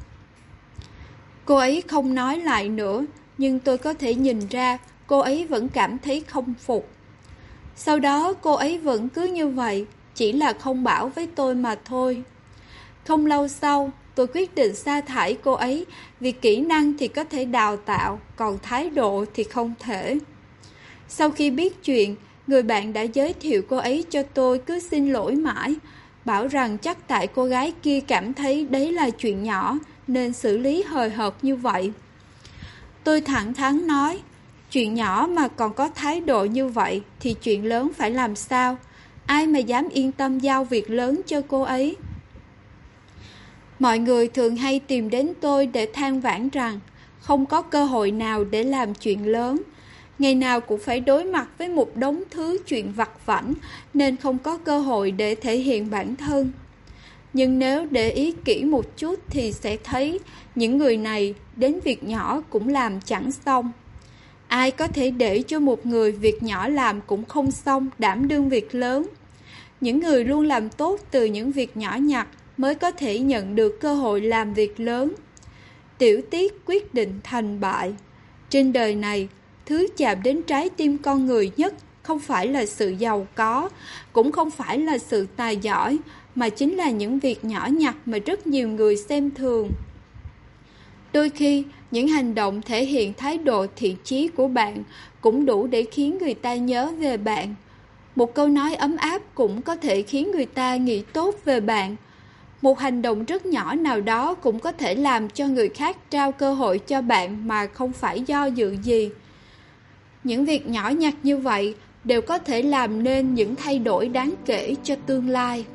Cô ấy không nói lại nữa, nhưng tôi có thể nhìn ra cô ấy vẫn cảm thấy không phục. Sau đó cô ấy vẫn cứ như vậy, chỉ là không bảo với tôi mà thôi. Không lâu sau, tôi quyết định sa thải cô ấy vì kỹ năng thì có thể đào tạo, còn thái độ thì không thể. Sau khi biết chuyện, người bạn đã giới thiệu cô ấy cho tôi cứ xin lỗi mãi, bảo rằng chắc tại cô gái kia cảm thấy đấy là chuyện nhỏ nên xử lý hời hợt như vậy. Tôi thẳng thắn nói, chuyện nhỏ mà còn có thái độ như vậy thì chuyện lớn phải làm sao? Ai mà dám yên tâm giao việc lớn cho cô ấy? Mọi người thường hay tìm đến tôi để than vãn rằng không có cơ hội nào để làm chuyện lớn. Ngày nào cũng phải đối mặt với một đống thứ chuyện vặt vãnh nên không có cơ hội để thể hiện bản thân. Nhưng nếu để ý kỹ một chút thì sẽ thấy những người này đến việc nhỏ cũng làm chẳng xong. Ai có thể để cho một người việc nhỏ làm cũng không xong đảm đương việc lớn. Những người luôn làm tốt từ những việc nhỏ nhặt mới có thể nhận được cơ hội làm việc lớn. Tiểu tiết quyết định thành bại. Trên đời này, thứ chạm đến trái tim con người nhất không phải là sự giàu có, cũng không phải là sự tài giỏi, mà chính là những việc nhỏ nhặt mà rất nhiều người xem thường. Đôi khi, những hành động thể hiện thái độ thiện chí của bạn cũng đủ để khiến người ta nhớ về bạn. Một câu nói ấm áp cũng có thể khiến người ta nghĩ tốt về bạn. Một hành động rất nhỏ nào đó cũng có thể làm cho người khác trao cơ hội cho bạn mà không phải do dự gì. Những việc nhỏ nhặt như vậy đều có thể làm nên những thay đổi đáng kể cho tương lai.